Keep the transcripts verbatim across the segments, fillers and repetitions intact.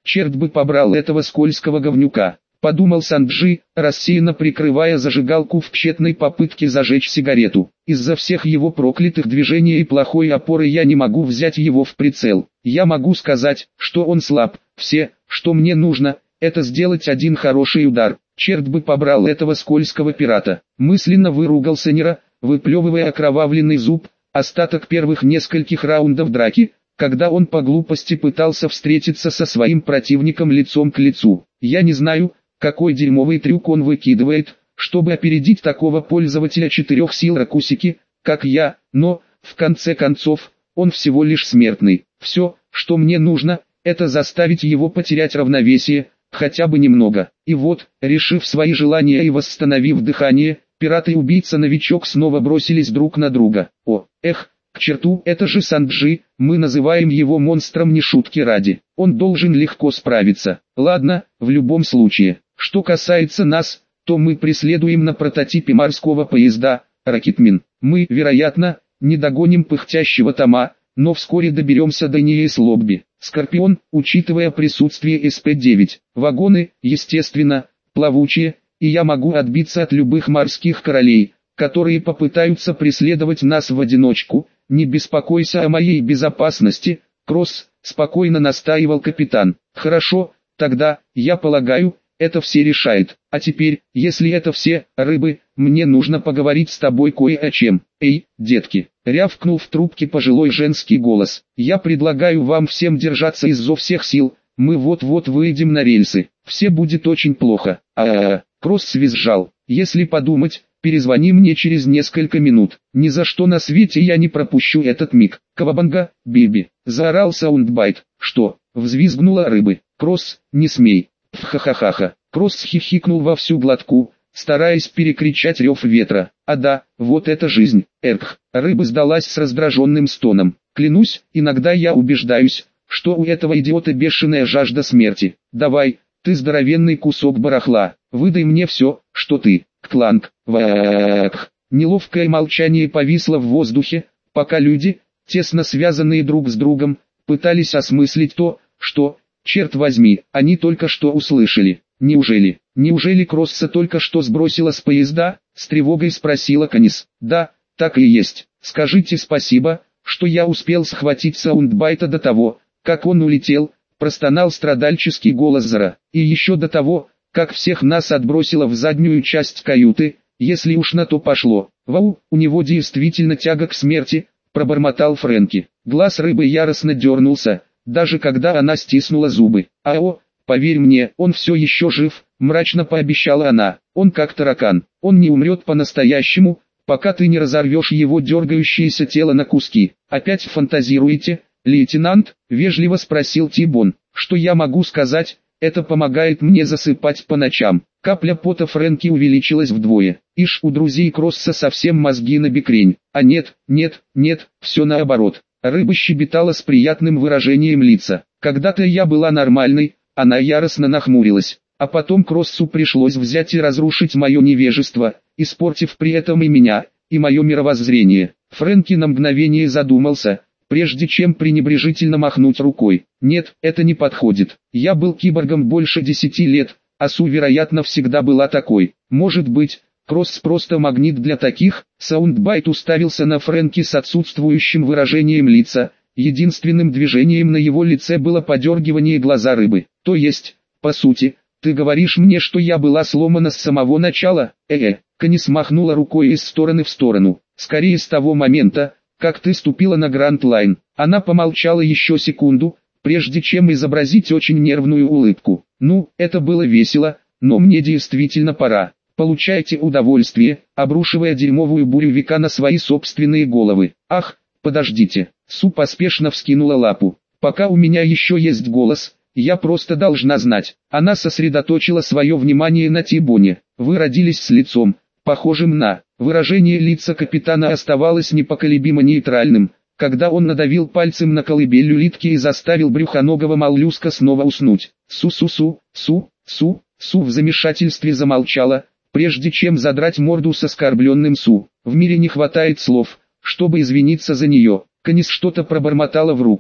черт бы побрал этого скользкого говнюка, подумал Санджи, рассеянно прикрывая зажигалку в тщетной попытке зажечь сигарету. Из-за всех его проклятых движений и плохой опоры я не могу взять его в прицел. Я могу сказать, что он слаб. Все, что мне нужно, это сделать один хороший удар. Черт бы побрал этого скользкого пирата. Мысленно выругался Нера, выплевывая окровавленный зуб, остаток первых нескольких раундов драки, когда он по глупости пытался встретиться со своим противником лицом к лицу. Я не знаю, какой дерьмовый трюк он выкидывает, чтобы опередить такого пользователя четырех сил Ракусики, как я, но, в конце концов, он всего лишь смертный. Все, что мне нужно, это заставить его потерять равновесие, хотя бы немного. И вот, решив свои желания и восстановив дыхание, пират и убийца-новичок снова бросились друг на друга. О, эх, к черту, это же Санджи, мы называем его монстром не шутки ради. Он должен легко справиться. Ладно, в любом случае. Что касается нас, то мы преследуем на прототипе морского поезда, Ракетмен. Мы, вероятно, не догоним пыхтящего Тома, но вскоре доберемся до Ниес-Лобби. Скорпион, учитывая присутствие эс пэ девять. Вагоны, естественно, плавучие, и я могу отбиться от любых морских королей, которые попытаются преследовать нас в одиночку. Не беспокойся о моей безопасности, Кросс, спокойно настаивал капитан. Хорошо, тогда, я полагаю, это все решает. А теперь, если это все, рыбы, мне нужно поговорить с тобой кое о чем. Эй, детки, рявкнул в трубке пожилой женский голос. Я предлагаю вам всем держаться изо всех сил, мы вот-вот выйдем на рельсы. Все будет очень плохо. А-а-а, Кросс визжал. Если подумать, перезвони мне через несколько минут. Ни за что на свете я не пропущу этот миг. Кавабанга, биби, заорал Саундбайт. Что? Взвизгнула рыбы. Кросс, не смей. Ха-ха-ха-ха. Кросс хихикнул во всю глотку, стараясь перекричать рев ветра. А да, вот это жизнь. Эрх. Рыба сдалась с раздраженным стоном. Клянусь, иногда я убеждаюсь, что у этого идиота бешеная жажда смерти. Давай, ты здоровенный кусок барахла, выдай мне все, что ты. Кланк. Ваах. Неловкое молчание повисло в воздухе, пока люди, тесно связанные друг с другом, пытались осмыслить то, что, черт возьми, они только что услышали. Неужели, неужели Кросса только что сбросила с поезда? С тревогой спросила Канис. Да, так и есть. Скажите спасибо, что я успел схватить Саундбайта до того, как он улетел, простонал страдальческий голос Зара. И еще до того, как всех нас отбросило в заднюю часть каюты, если уж на то пошло. Вау, у него действительно тяга к смерти, пробормотал Фрэнки. Глаз рыбы яростно дернулся, даже когда она стиснула зубы. Ао, поверь мне, он все еще жив, мрачно пообещала она. Он как таракан, он не умрет по-настоящему, пока ты не разорвешь его дергающееся тело на куски. Опять фантазируете, лейтенант? Вежливо спросил Тибон. Что я могу сказать? Это помогает мне засыпать по ночам. Капля пота Фрэнки увеличилась вдвое. Ишь, у друзей Кросса совсем мозги на бекрень. А нет, нет, нет, все наоборот. Рыба щебетала с приятным выражением лица. Когда-то я была нормальной, она яростно нахмурилась. А потом Кроссу пришлось взять и разрушить мое невежество, испортив при этом и меня, и мое мировоззрение. Фрэнки на мгновение задумался, прежде чем пренебрежительно махнуть рукой. Нет, это не подходит. Я был киборгом больше десяти лет, а Су, вероятно, всегда была такой. Может быть, Кросс просто магнит для таких? Саундбайт уставился на Фрэнки с отсутствующим выражением лица. Единственным движением на его лице было подергивание глаза рыбы. То есть, по сути, ты говоришь мне, что я была сломана с самого начала? Э-э, Канис махнула рукой из стороны в сторону. Скорее с того момента, как ты ступила на Гранд Лайн. Она помолчала еще секунду, прежде чем изобразить очень нервную улыбку. Ну, это было весело, но мне действительно пора. Получайте удовольствие, обрушивая дерьмовую бурю века на свои собственные головы. Ах, подождите. Су поспешно вскинула лапу. Пока у меня еще есть голос, я просто должна знать. Она сосредоточила свое внимание на Тибоне. Вы родились с лицом, похожим на... Выражение лица капитана оставалось непоколебимо нейтральным, когда он надавил пальцем на колыбель улитки и заставил брюхоногого моллюска снова уснуть. Су-су-су, су, су, су в замешательстве замолчала, прежде чем задрать морду с оскорбленным Су. В мире не хватает слов, чтобы извиниться за нее. Канис что-то пробормотала в руку.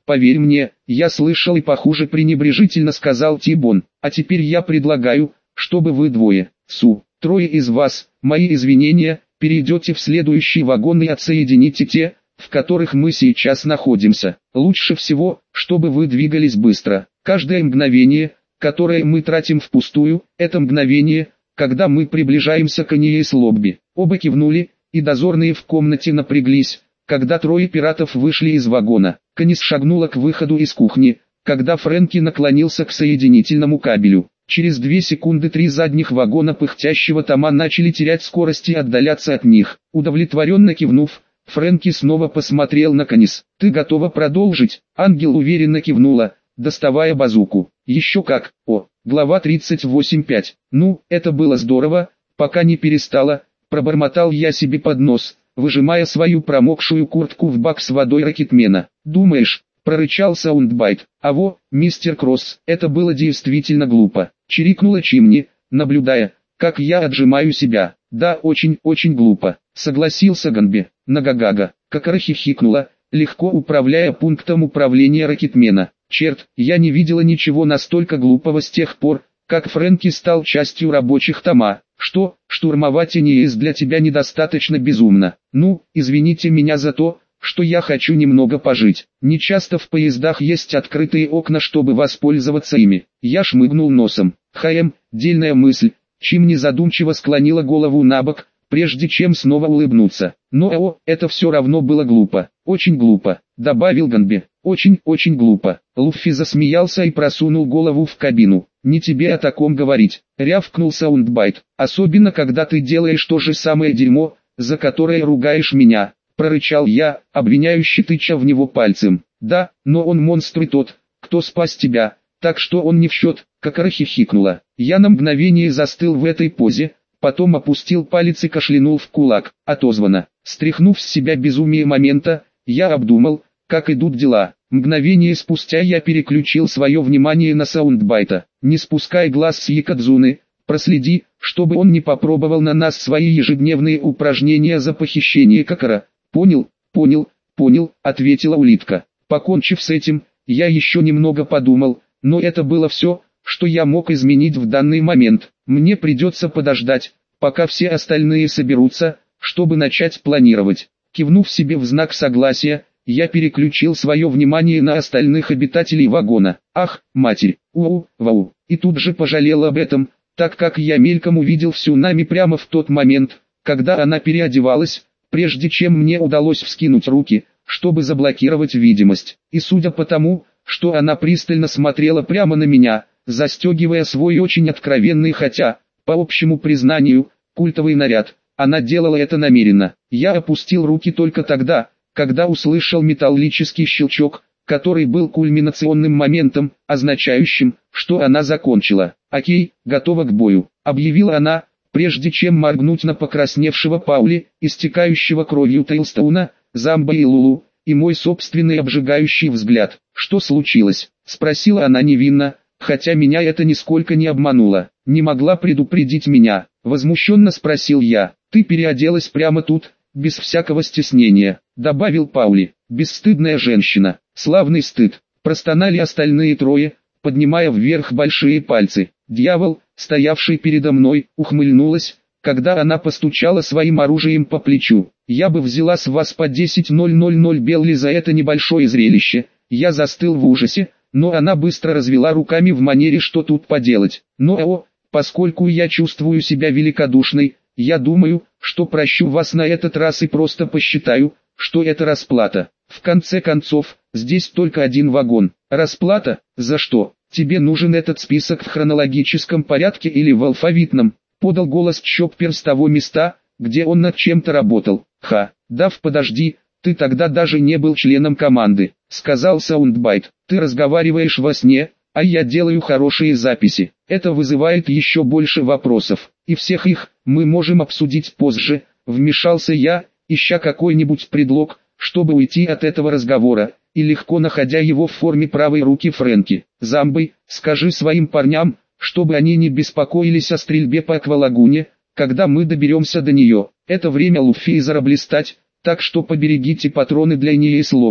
Поверь мне, я слышал и похуже, пренебрежительно сказал Тибон. А теперь я предлагаю, чтобы вы двое, Су, трое из вас, мои извинения, перейдете в следующий вагон и отсоедините те, в которых мы сейчас находимся. Лучше всего, чтобы вы двигались быстро. Каждое мгновение, которое мы тратим впустую, это мгновение, когда мы приближаемся к Аниес-Лобби. Оба кивнули, и дозорные в комнате напряглись, когда трое пиратов вышли из вагона. Канис шагнула к выходу из кухни, когда Фрэнки наклонился к соединительному кабелю. Через две секунды три задних вагона пыхтящего Тома начали терять скорость и отдаляться от них. Удовлетворенно кивнув, Фрэнки снова посмотрел на Канис. «Ты готова продолжить?» Ангел уверенно кивнула, доставая базуку. «Еще как!» О, глава тридцать восемь пять. «Ну, это было здорово, пока не перестало», пробормотал я себе под нос, выжимая свою промокшую куртку в бак с водой ракетмена. «Думаешь?» — прорычал Саундбайт. «Аво, мистер Кросс, это было действительно глупо», — чирикнула Чимни, наблюдая, как я отжимаю себя. «Да, очень-очень глупо», — согласился Ганби. Нагагага, Какара хихикнула, легко управляя пунктом управления ракетмена. «Черт, я не видела ничего настолько глупого с тех пор, как Фрэнки стал частью рабочих Тома. Что, штурмовать Аниес для тебя недостаточно безумно? Ну, извините меня за то, что я хочу немного пожить. Не часто в поездах есть открытые окна, чтобы воспользоваться ими». Я шмыгнул носом. «Хаем, дельная мысль». Чимни задумчиво склонила голову на бок, прежде чем снова улыбнуться. «Но о, это все равно было глупо. Очень глупо», — добавил Ганби. «Очень-очень глупо». Луффи засмеялся и просунул голову в кабину. «Не тебе о таком говорить», — рявкнул Саундбайт. «Особенно когда ты делаешь то же самое дерьмо, за которое ругаешь меня», — прорычал я, обвиняюще тыча в него пальцем. «Да, но он монстр и тот, кто спас тебя, так что он не в счет», — Какара хихикнула. Я на мгновение застыл в этой позе, потом опустил палец и кашлянул в кулак. Отозвано. Стряхнув с себя безумие момента, я обдумал, как идут дела. Мгновение спустя я переключил свое внимание на Саундбайта. «Не спускай глаз с Якадзуны, проследи, чтобы он не попробовал на нас свои ежедневные упражнения за похищение Какара». «Понял, понял, понял», — ответила улитка. Покончив с этим, я еще немного подумал, но это было все, что я мог изменить в данный момент. Мне придется подождать, пока все остальные соберутся, чтобы начать планировать. Кивнув себе в знак согласия, я переключил свое внимание на остальных обитателей вагона. «Ах, матерь, уау, вау!» И тут же пожалел об этом, так как я мельком увидел всю Нами прямо в тот момент, когда она переодевалась, прежде чем мне удалось вскинуть руки, чтобы заблокировать видимость. И судя по тому, что она пристально смотрела прямо на меня, застегивая свой очень откровенный, хотя, по общему признанию, культовый наряд, она делала это намеренно. Я опустил руки только тогда, когда услышал металлический щелчок, который был кульминационным моментом, означающим, что она закончила. «Окей, готова к бою», — объявила она, прежде чем моргнуть на покрасневшего Паули, истекающего кровью Тейлстоуна, Замба и Лулу, и мой собственный обжигающий взгляд. «Что случилось?» — спросила она невинно, хотя меня это нисколько не обмануло. «Не могла предупредить меня?» — возмущенно спросил я. «Ты переоделась прямо тут, без всякого стеснения», — добавил Паули. «Бесстыдная женщина». «Славный стыд», — простонали остальные трое, поднимая вверх большие пальцы. Дьявол, стоявший передо мной, ухмыльнулась, когда она постучала своим оружием по плечу. «Я бы взяла с вас по десять тысяч Белли за это небольшое зрелище». Я застыл в ужасе, но она быстро развела руками в манере «что тут поделать». «Но о, поскольку я чувствую себя великодушной, я думаю, что прощу вас на этот раз и просто посчитаю, что это расплата. В конце концов, здесь только один вагон. Расплата? За что? Тебе нужен этот список в хронологическом порядке или в алфавитном?» Подал голос Чоппер с того места, где он над чем-то работал. «Ха, Дав, подожди, ты тогда даже не был членом команды», — сказал Саундбайт. «Ты разговариваешь во сне, а я делаю хорошие записи. Это вызывает еще больше вопросов, и всех их мы можем обсудить позже», — вмешался я, ища какой-нибудь предлог, чтобы уйти от этого разговора, и легко находя его в форме правой руки Фрэнки. «Замбой, скажи своим парням, чтобы они не беспокоились о стрельбе по Аквалагуне, когда мы доберемся до нее. Это время Луффи и Зара блистать, так что поберегите патроны для Аниес-Лобби».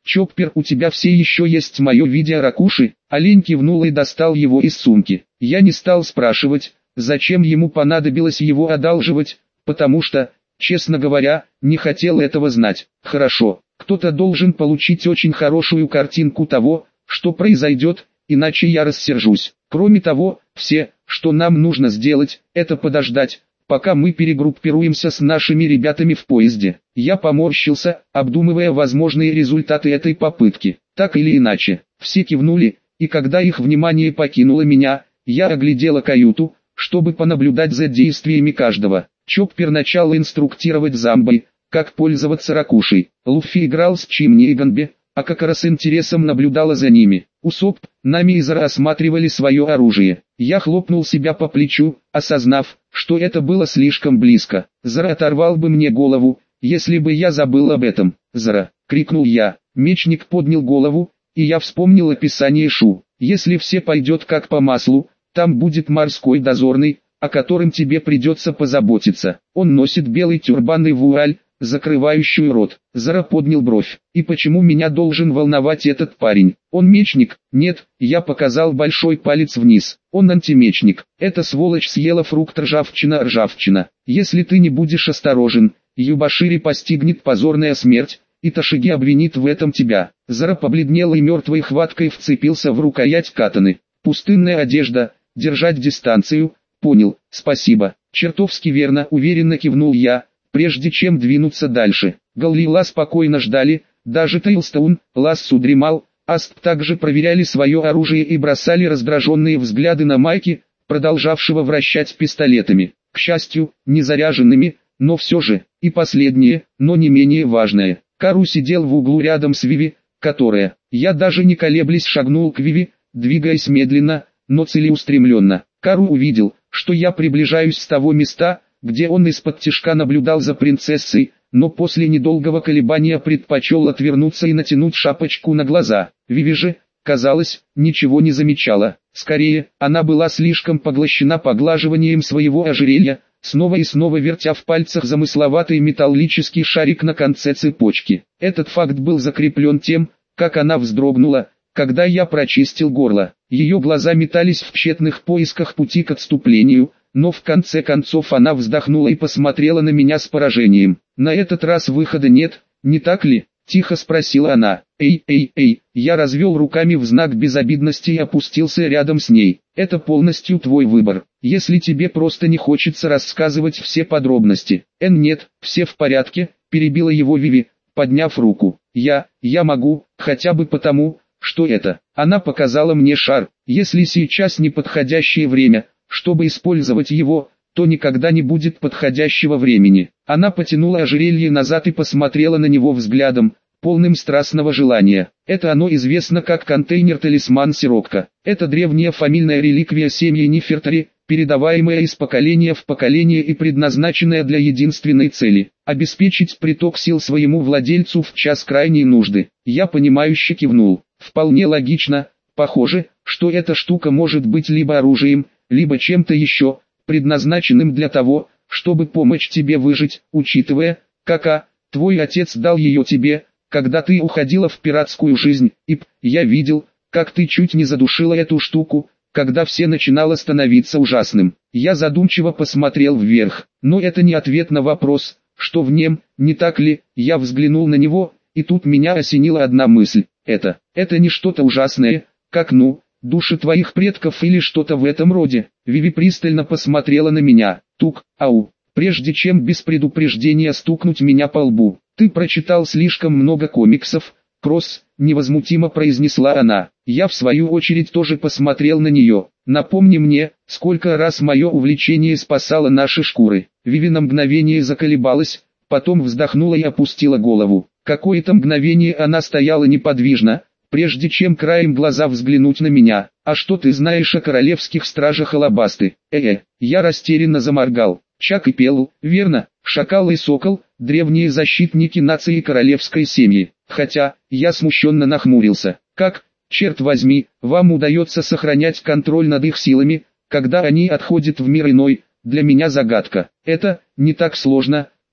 Чоппер, у тебя все еще есть мое видео Ракуши? Олень кивнул и достал его из сумки. Я не стал спрашивать, зачем ему понадобилось его одалживать, потому что, честно говоря, не хотел этого знать. Хорошо, кто-то должен получить очень хорошую картинку того, что произойдет, иначе я рассержусь. Кроме того, все, что нам нужно сделать, это подождать, пока мы перегруппируемся с нашими ребятами в поезде. Я поморщился, обдумывая возможные результаты этой попытки. Так или иначе, все кивнули, и когда их внимание покинуло меня, я оглядела каюту, чтобы понаблюдать за действиями каждого. Чоппер начал инструктировать Замбой, как пользоваться Ракушей. Луффи играл с Чимни и Ганби, а Какара с интересом наблюдала за ними. Усоп, Нами и Зара осматривали свое оружие. Я хлопнул себя по плечу, осознав, что это было слишком близко. Зара оторвал бы мне голову, если бы я забыл об этом. «Зара!» — крикнул я. Мечник поднял голову, и я вспомнил описание Шу. «Если все пойдет как по маслу, там будет морской дозорный, о котором тебе придется позаботиться. Он носит белый тюрбан и вуаль, закрывающую рот». Зара поднял бровь. «И почему меня должен волновать этот парень? Он мечник?» «Нет», я показал большой палец вниз. «Он антимечник. Эта сволочь съела фрукт ржавчина-ржавчина. Если ты не будешь осторожен, Юбашири постигнет позорная смерть, и Ташиги обвинит в этом тебя». Зара побледнел и мертвой хваткой вцепился в рукоять катаны. «Пустынная одежда, держать дистанцию». «Понял, спасибо». «Чертовски верно», уверенно кивнул я, прежде чем двинуться дальше. Гал и Ла спокойно ждали, даже Тейлстоун, Лассу дремал, Аст также проверяли свое оружие и бросали раздраженные взгляды на Майки, продолжавшего вращать пистолетами. К счастью, не заряженными, но все же, и последнее, но не менее важное. Кару сидел в углу рядом с Виви, которая, я даже не колеблясь шагнул к Виви, двигаясь медленно, но целеустремленно. Кару увидел, что я приближаюсь с того места, где он из-под тишка наблюдал за принцессой, но после недолгого колебания предпочел отвернуться и натянуть шапочку на глаза. Виви же, казалось, ничего не замечала. Скорее, она была слишком поглощена поглаживанием своего ожерелья, снова и снова вертя в пальцах замысловатый металлический шарик на конце цепочки. Этот факт был закреплен тем, как она вздрогнула, когда я прочистил горло. Ее глаза метались в тщетных поисках пути к отступлению, но в конце концов она вздохнула и посмотрела на меня с поражением. «На этот раз выхода нет, не так ли?» – тихо спросила она. «Эй, эй, эй!» Я развел руками в знак безобидности и опустился рядом с ней. «Это полностью твой выбор. Если тебе просто не хочется рассказывать все подробности». «Эн, нет, все в порядке», – перебила его Виви, подняв руку. «Я, я могу, хотя бы потому, что это». Она показала мне шар. «Если сейчас не подходящее время, чтобы использовать его, то никогда не будет подходящего времени». Она потянула ожерелье назад и посмотрела на него взглядом, полным страстного желания. «Это оно известно как контейнер-талисман Сирокко. Это древняя фамильная реликвия семьи Нефертари, передаваемая из поколения в поколение и предназначенная для единственной цели – обеспечить приток сил своему владельцу в час крайней нужды». Я понимающе кивнул. «Вполне логично. Похоже, что эта штука может быть либо оружием, либо чем-то еще, предназначенным для того, чтобы помочь тебе выжить, учитывая, как а, твой отец дал ее тебе, когда ты уходила в пиратскую жизнь, и п, я видел, как ты чуть не задушила эту штуку, когда все начинало становиться ужасным». Я задумчиво посмотрел вверх, но это не ответ на вопрос, что в нем, не так ли? Я взглянул на него, и тут меня осенила одна мысль. Это, это не что-то ужасное, как ну, души твоих предков или что-то в этом роде. Виви пристально посмотрела на меня. Тук, ау, прежде чем без предупреждения стукнуть меня по лбу. «Ты прочитал слишком много комиксов, Кросс», — невозмутимо произнесла она. Я в свою очередь тоже посмотрел на нее. «Напомни мне, сколько раз мое увлечение спасало наши шкуры». Виви на мгновение заколебалась, потом вздохнула и опустила голову. Какое-то мгновение она стояла неподвижно, прежде чем краем глаза взглянуть на меня. «А что ты знаешь о королевских стражах Алабасты?» «Э-э», я растерянно заморгал. «Чак и Пел, верно, Шакал и Сокол, древние защитники нации королевской семьи». Хотя, я смущенно нахмурился. «Как, черт возьми, вам удается сохранять контроль над их силами, когда они отходят в мир иной? Для меня загадка». «Это не так сложно»,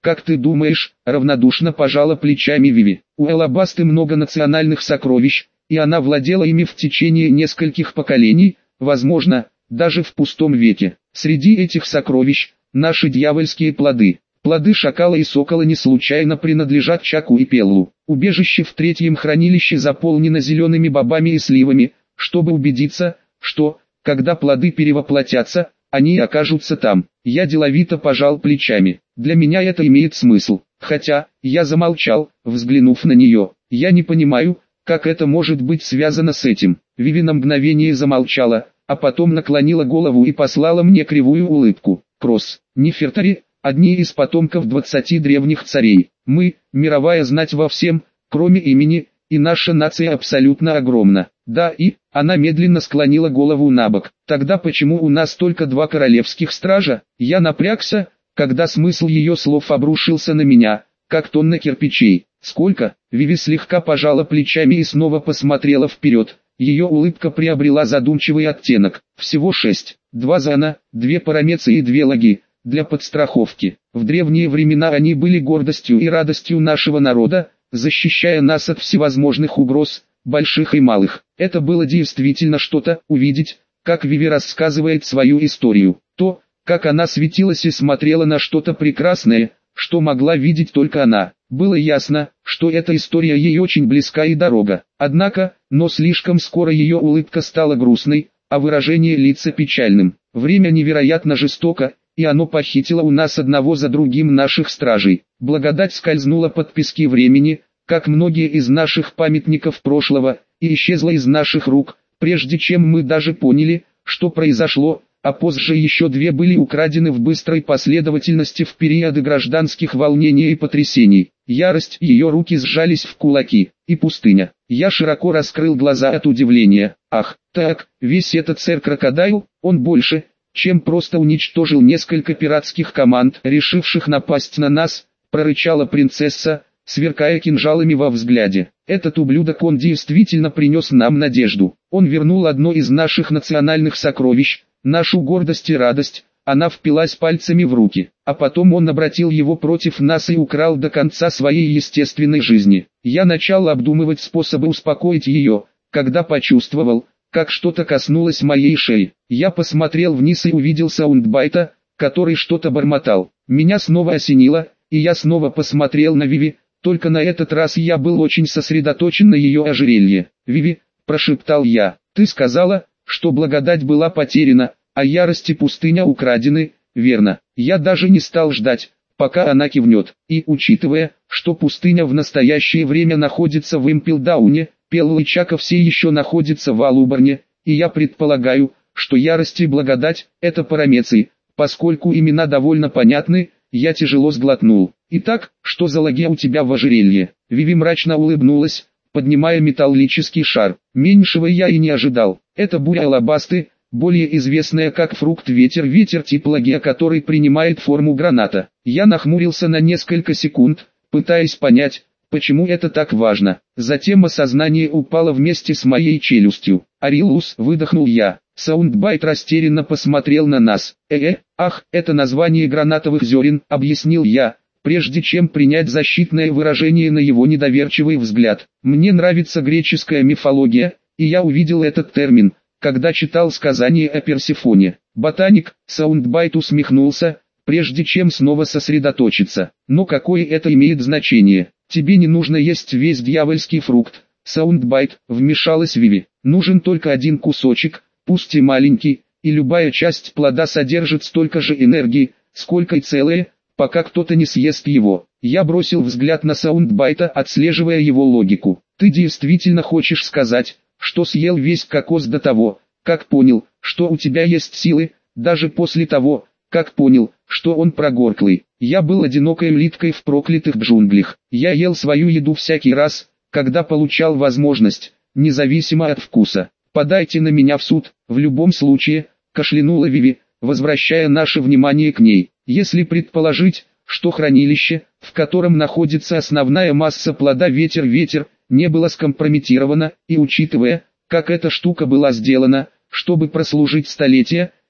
Как ты думаешь? Равнодушно пожала плечами Виви. У Алабасты много национальных сокровищ, и она владела ими в течение нескольких поколений, возможно, даже в пустом веке. Среди этих сокровищ – наши дьявольские плоды. Плоды шакала и сокола не случайно принадлежат Чаку и Пеллу. Убежище в третьем хранилище заполнено зелеными бобами и сливами, чтобы убедиться, что, когда плоды перевоплотятся, они окажутся там. Я деловито пожал плечами. Для меня это имеет смысл. Хотя, я замолчал, взглянув на нее. Я не понимаю, как это может быть связано с этим. Виви на мгновение замолчала, а потом наклонила голову и послала мне кривую улыбку. Кросс, Нефертари, одни из потомков двадцати древних царей. Мы, мировая знать во всем, кроме имени, и наша нация абсолютно огромна. Да, и, она медленно склонила голову набок. Тогда почему у нас только два королевских стража? Я напрягся, когда смысл ее слов обрушился на меня, как тонна кирпичей. Сколько? Виви слегка пожала плечами и снова посмотрела вперед. Ее улыбка приобрела задумчивый оттенок. Всего шесть. Два зана, две парамецы и две лаги. Для подстраховки. В древние времена они были гордостью и радостью нашего народа, защищая нас от всевозможных угроз, больших и малых. Это было действительно что-то, увидеть, как Виви рассказывает свою историю. То, как она светилась и смотрела на что-то прекрасное, что могла видеть только она. Было ясно, что эта история ей очень близка и дорога. Однако, но слишком скоро ее улыбка стала грустной, а выражение лица печальным. Время невероятно жестоко, и оно похитило у нас одного за другим наших стражей. Благодать скользнула под пески времени, как многие из наших памятников прошлого, и исчезла из наших рук, прежде чем мы даже поняли, что произошло, а позже еще две были украдены в быстрой последовательности в периоды гражданских волнений и потрясений. Ярость, ее руки сжались в кулаки, и пустыня. Я широко раскрыл глаза от удивления. Ах, так, весь этот сэр-крокодайл, он больше, чем просто уничтожил несколько пиратских команд, решивших напасть на нас, прорычала принцесса, сверкая кинжалами во взгляде. Этот ублюдок, он действительно принес нам надежду. Он вернул одно из наших национальных сокровищ, нашу гордость и радость. Она впилась пальцами в руки, а потом он обратил его против нас и украл до конца своей естественной жизни. Я начал обдумывать способы успокоить ее, когда почувствовал, как что-то коснулось моей шеи. Я посмотрел вниз и увидел Саундбайта, который что-то бормотал. Меня снова осенило, и я снова посмотрел на Виви, только на этот раз я был очень сосредоточен на ее ожерелье. «Виви», – прошептал я, – «ты сказала, что благодать была потеряна, а ярость и пустыня украдены, верно?» Я даже не стал ждать, пока она кивнет, и, учитывая, что пустыня в настоящее время находится в Импелдауне, Пелл и Чака все еще находятся в Алубарне, и я предполагаю, что ярость и благодать – это парамеции, поскольку имена довольно понятны, я тяжело сглотнул. «Итак, что за лаги у тебя в ожерелье?» Виви мрачно улыбнулась, поднимая металлический шар. Меньшего я и не ожидал. Это буря алабасты, более известная как фрукт ветер ветер тип лагия, который принимает форму граната. Я нахмурился на несколько секунд, пытаясь понять, почему это так важно. Затем осознание упало вместе с моей челюстью. «Арилус», выдохнул я. Саундбайт растерянно посмотрел на нас. «Э-э, ах, это название гранатовых зерен», объяснил я, прежде чем принять защитное выражение на его недоверчивый взгляд. «Мне нравится греческая мифология, и я увидел этот термин, когда читал сказание о Персефоне». Ботаник, Саундбайт усмехнулся, прежде чем снова сосредоточиться. «Но какое это имеет значение? Тебе не нужно есть весь дьявольский фрукт». Саундбайт, вмешалась Виви. «Нужен только один кусочек, пусть и маленький, и любая часть плода содержит столько же энергии, сколько и целое, пока кто-то не съест его». Я бросил взгляд на Саундбайта, отслеживая его логику. «Ты действительно хочешь сказать, что съел весь кокос до того, как понял, что у тебя есть силы, даже после того, как понял, что он прогорклый?» Я был одинокой улиткой в проклятых джунглях. Я ел свою еду всякий раз, когда получал возможность, независимо от вкуса. «Подайте на меня в суд, в любом случае», – кашлянула Виви, возвращая наше внимание к ней. «Если предположить, что хранилище, в котором находится основная масса плода ветер-ветер, не было скомпрометировано, и учитывая, как эта штука была сделана, чтобы прослужить столетия,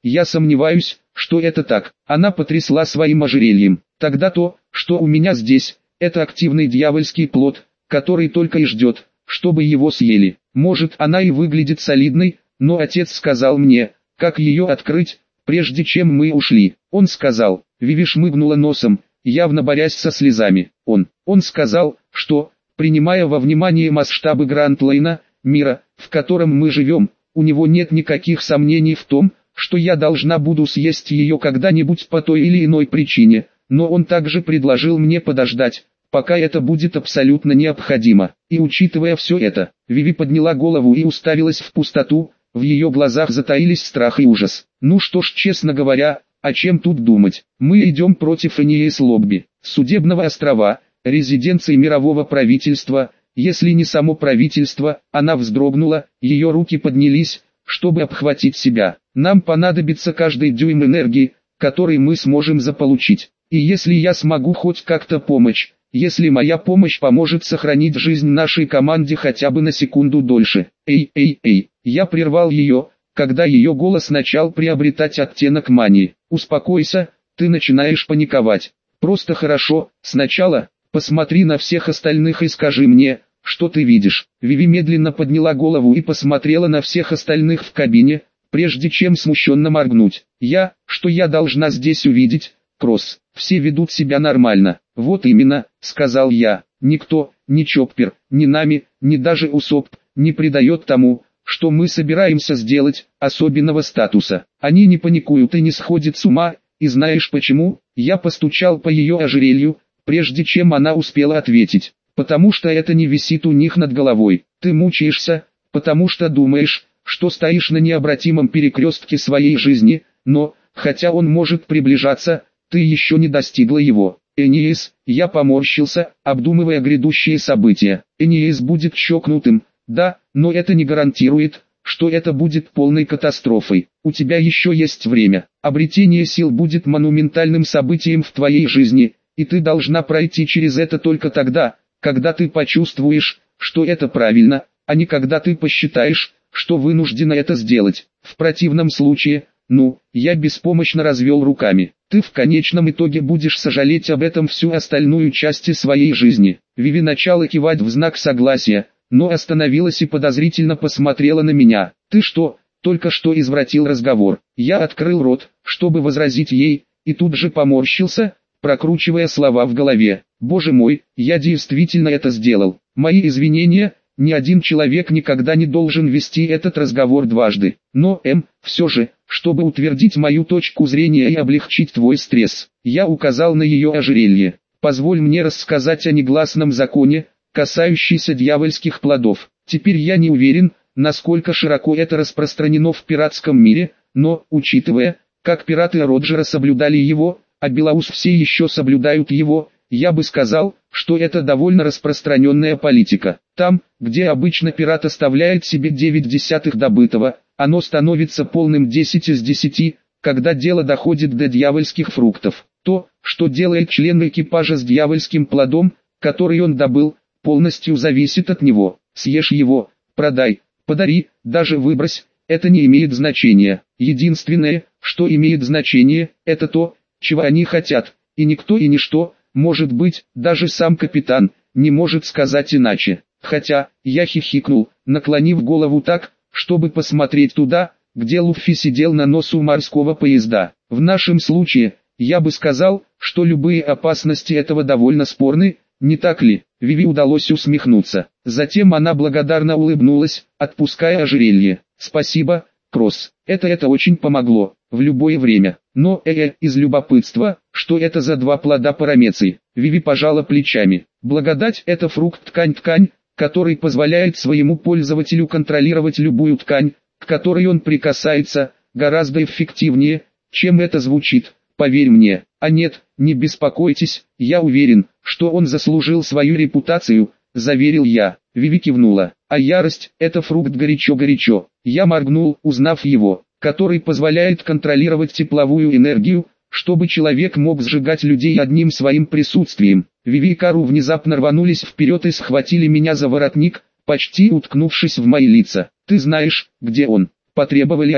я сомневаюсь, что это так. Она потрясла своим ожерельем. Тогда то, что у меня здесь, это активный дьявольский плод, который только и ждет, чтобы его съели. Может, она и выглядит солидной, но отец сказал мне, как ее открыть, прежде чем мы ушли. Он сказал, Виви шмыгнула носом, явно борясь со слезами. Он, он сказал, что, принимая во внимание масштабы Гранд-Лейна, мира, в котором мы живем, у него нет никаких сомнений в том, что я должна буду съесть ее когда-нибудь по той или иной причине, но он также предложил мне подождать, пока это будет абсолютно необходимо. И учитывая все это, Виви подняла голову и уставилась в пустоту, в ее глазах затаились страх и ужас. Ну что ж, честно говоря, о чем тут думать? Мы идем против Энеис Лобби, судебного острова, резиденции мирового правительства. Если не само правительство, она вздрогнула, ее руки поднялись, чтобы обхватить себя. Нам понадобится каждый дюйм энергии, который мы сможем заполучить. И если я смогу хоть как-то помочь, если моя помощь поможет сохранить жизнь нашей команде хотя бы на секунду дольше. Эй, эй, эй, я прервал ее, когда ее голос начал приобретать оттенок мании. Успокойся, ты начинаешь паниковать. Просто хорошо, сначала, посмотри на всех остальных и скажи мне, что ты видишь. Виви медленно подняла голову и посмотрела на всех остальных в кабине, прежде чем смущенно моргнуть. Я, что я должна здесь увидеть? Кросс, все ведут себя нормально. Вот именно, сказал я. Никто, ни Чоппер, ни нами, ни даже Усоп, не придает тому, что мы собираемся сделать, особенного статуса. Они не паникуют и не сходят с ума, и знаешь почему? Я постучал по ее ожерелью, прежде чем она успела ответить. Потому что это не висит у них над головой. Ты мучаешься, потому что думаешь, что стоишь на необратимом перекрестке своей жизни, но, хотя он может приближаться, ты еще не достигла его. Энеис, я поморщился, обдумывая грядущие события. Энеис будет чокнутым, да, но это не гарантирует, что это будет полной катастрофой. У тебя еще есть время. Обретение сил будет монументальным событием в твоей жизни, и ты должна пройти через это только тогда, когда ты почувствуешь, что это правильно, а не когда ты посчитаешь, что вынуждена это сделать. В противном случае, ну, я беспомощно развел руками. Ты в конечном итоге будешь сожалеть об этом всю остальную часть своей жизни. Виви начала кивать в знак согласия, но остановилась и подозрительно посмотрела на меня. Ты что, только что извратил разговор? Я открыл рот, чтобы возразить ей, и тут же поморщился, прокручивая слова в голове. Боже мой, я действительно это сделал. Мои извинения, ни один человек никогда не должен вести этот разговор дважды. Но, Эм, все же, чтобы утвердить мою точку зрения и облегчить твой стресс, я указал на ее ожерелье. Позволь мне рассказать о негласном законе, касающийся дьявольских плодов. Теперь я не уверен, насколько широко это распространено в пиратском мире, но, учитывая, как пираты Роджера соблюдали его, а Белаус все еще соблюдают его, я бы сказал, что это довольно распространенная политика. Там, где обычно пират оставляет себе девять десятых добытого, оно становится полным десять из десяти, когда дело доходит до дьявольских фруктов. То, что делает член экипажа с дьявольским плодом, который он добыл, полностью зависит от него. Съешь его, продай, подари, даже выбрось, это не имеет значения. Единственное, что имеет значение, это то, чего они хотят, и никто и ничто, может быть, даже сам капитан, не может сказать иначе. Хотя, я хихикнул, наклонив голову так, чтобы посмотреть туда, где Луффи сидел на носу морского поезда. В нашем случае, я бы сказал, что любые опасности этого довольно спорны, не так ли? Виви удалось усмехнуться. Затем она благодарно улыбнулась, отпуская ожерелье. Спасибо, Кросс, это это очень помогло, в любое время. Но, э-э, из любопытства, что это за два плода парамеции? Виви пожала плечами. Благодать – это фрукт-ткань-ткань, который позволяет своему пользователю контролировать любую ткань, к которой он прикасается, гораздо эффективнее, чем это звучит, поверь мне. А нет, не беспокойтесь, я уверен, что он заслужил свою репутацию, заверил я. Виви кивнула. А ярость – это фрукт горячо-горячо. Я моргнул, узнав его, который позволяет контролировать тепловую энергию, чтобы человек мог сжигать людей одним своим присутствием. Виви и Кару внезапно рванулись вперед и схватили меня за воротник, почти уткнувшись в мои лица. «Ты знаешь, где он?» – потребовали они.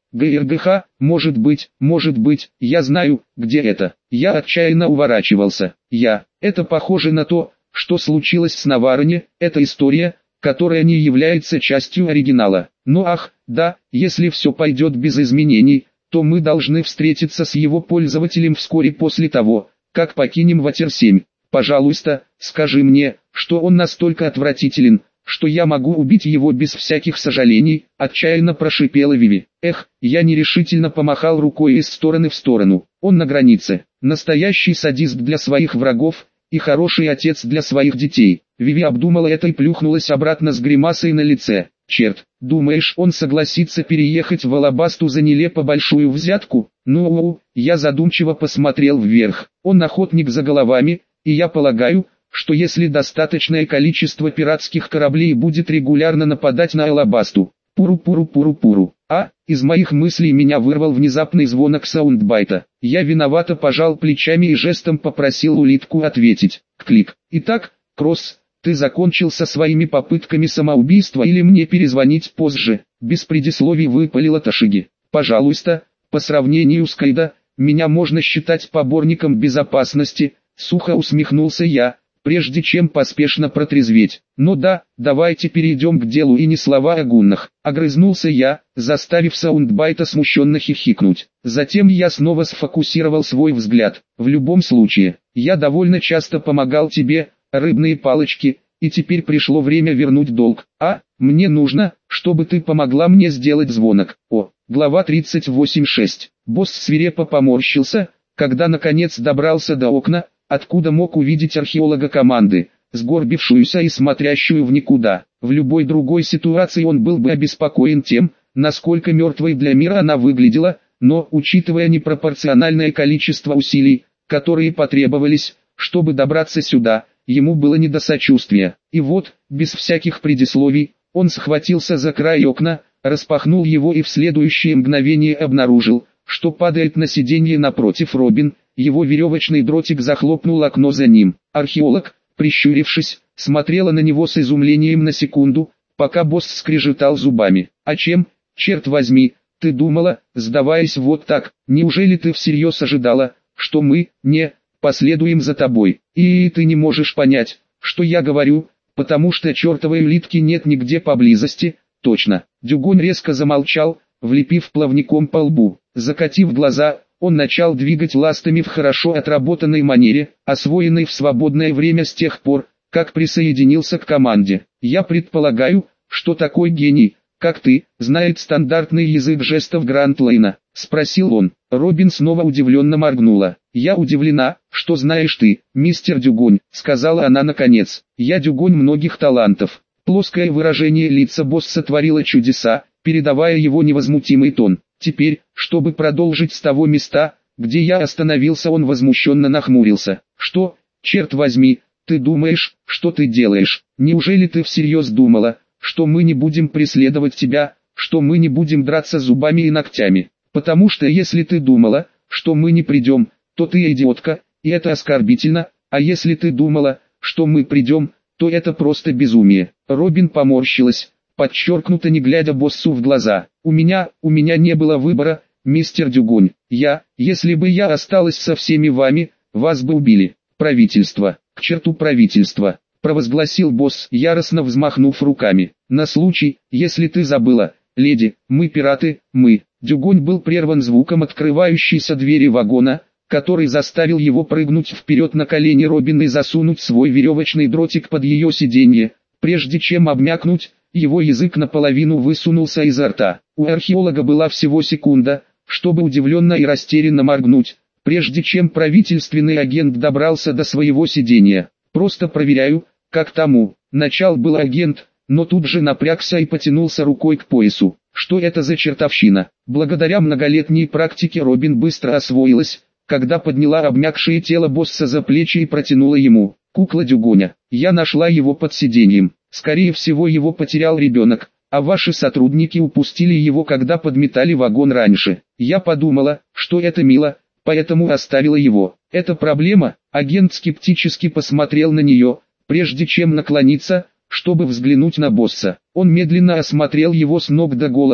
ГРГХ, может быть, может быть, я знаю, где это. Я отчаянно уворачивался. Я, это похоже на то, что случилось с Наварone, это история, которая не является частью оригинала. Но ах, да, если все пойдет без изменений, то мы должны встретиться с его пользователем вскоре после того, как покинем Ватер семь. Пожалуйста, скажи мне, что он настолько отвратителен, что я могу убить его без всяких сожалений, отчаянно прошипела Виви. Эх, я нерешительно помахал рукой из стороны в сторону. Он на границе, настоящий садист для своих врагов, и хороший отец для своих детей. Виви обдумала это и плюхнулась обратно с гримасой на лице. Черт, думаешь, он согласится переехать в Алабасту за нелепо большую взятку? Ну, я задумчиво посмотрел вверх. Он охотник за головами, и я полагаю, что если достаточное количество пиратских кораблей будет регулярно нападать на Алабасту, пуру-пуру-пуру-пуру. А, из моих мыслей меня вырвал внезапный звонок саундбайта. Я виновато пожал плечами и жестом попросил улитку ответить. Клик. Итак, Кросс, ты закончил со своими попытками самоубийства или мне перезвонить позже? Без предисловий выпалила Ташиги. Пожалуйста, по сравнению с Кайдо, меня можно считать поборником безопасности, сухо усмехнулся я, прежде чем поспешно протрезветь. Ну да, давайте перейдем к делу и не слова о гуннах. Огрызнулся я, заставив саундбайта смущенно хихикнуть. Затем я снова сфокусировал свой взгляд. В любом случае, я довольно часто помогал тебе, рыбные палочки, и теперь пришло время вернуть долг. А, мне нужно, чтобы ты помогла мне сделать звонок. О, глава тридцать восемь шесть. Босс свирепо поморщился, когда наконец добрался до окна, откуда мог увидеть археолога команды, сгорбившуюся и смотрящую в никуда. В любой другой ситуации он был бы обеспокоен тем, насколько мертвой для мира она выглядела, но, учитывая непропорциональное количество усилий, которые потребовались, чтобы добраться сюда, ему было не до сочувствия. И вот, без всяких предисловий, он схватился за край окна, распахнул его и в следующее мгновение обнаружил, что падает на сиденье напротив Робин. Его веревочный дротик захлопнул окно за ним. Археолог, прищурившись, смотрела на него с изумлением на секунду, пока босс скрежетал зубами. «А чем, черт возьми, ты думала, сдаваясь вот так? Неужели ты всерьез ожидала, что мы, не, последуем за тобой? И ты не можешь понять, что я говорю, потому что чертовой улитки нет нигде поблизости?» «Точно». Дюгонь резко замолчал, влепив плавником по лбу. Закатив глаза, он начал двигать ластами в хорошо отработанной манере, освоенной в свободное время с тех пор, как присоединился к команде. «Я предполагаю, что такой гений, как ты, знает стандартный язык жестов Грант-Лейна?» — спросил он. Робин снова удивленно моргнула. «Я удивлена, что знаешь ты, мистер Дюгонь», — сказала она наконец. «Я Дюгонь многих талантов». Плоское выражение лица босса творило чудеса, передавая его невозмутимый тон. Теперь, чтобы продолжить с того места, где я остановился, он возмущенно нахмурился. «Что, черт возьми, ты думаешь, что ты делаешь? Неужели ты всерьез думала, что мы не будем преследовать тебя, что мы не будем драться зубами и ногтями? Потому что если ты думала, что мы не придем, то ты идиотка, и это оскорбительно, а если ты думала, что мы придем, то это просто безумие». Робин поморщилась, подчеркнуто не глядя боссу в глаза. «У меня, у меня не было выбора, мистер Дюгонь. Я, если бы я осталась со всеми вами, вас бы убили. Правительство, к черту правительство», провозгласил босс, яростно взмахнув руками. «На случай, если ты забыла, леди, мы пираты, мы». Дюгонь был прерван звуком открывающейся двери вагона, который заставил его прыгнуть вперед на колени Робин и засунуть свой веревочный дротик под ее сиденье. Прежде чем обмякнуть, его язык наполовину высунулся изо рта. У археолога была всего секунда, чтобы удивленно и растерянно моргнуть, прежде чем правительственный агент добрался до своего сидения. «Просто проверяю, как тому». Начал был агент, но тут же напрягся и потянулся рукой к поясу. Что это за чертовщина? Благодаря многолетней практике Робин быстро освоилась, когда подняла обмякшее тело босса за плечи и протянула ему. «Кукла Дюгоня. Я нашла его под сиденьем. Скорее всего, его потерял ребенок, а ваши сотрудники упустили его, когда подметали вагон раньше. Я подумала, что это мило, поэтому оставила его. Это проблема?» Агент скептически посмотрел на нее, прежде чем наклониться, чтобы взглянуть на босса. Он медленно осмотрел его с ног до головы,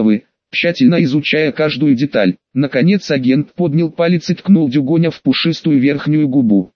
тщательно изучая каждую деталь. Наконец агент поднял палец и ткнул Дюгоня в пушистую верхнюю губу.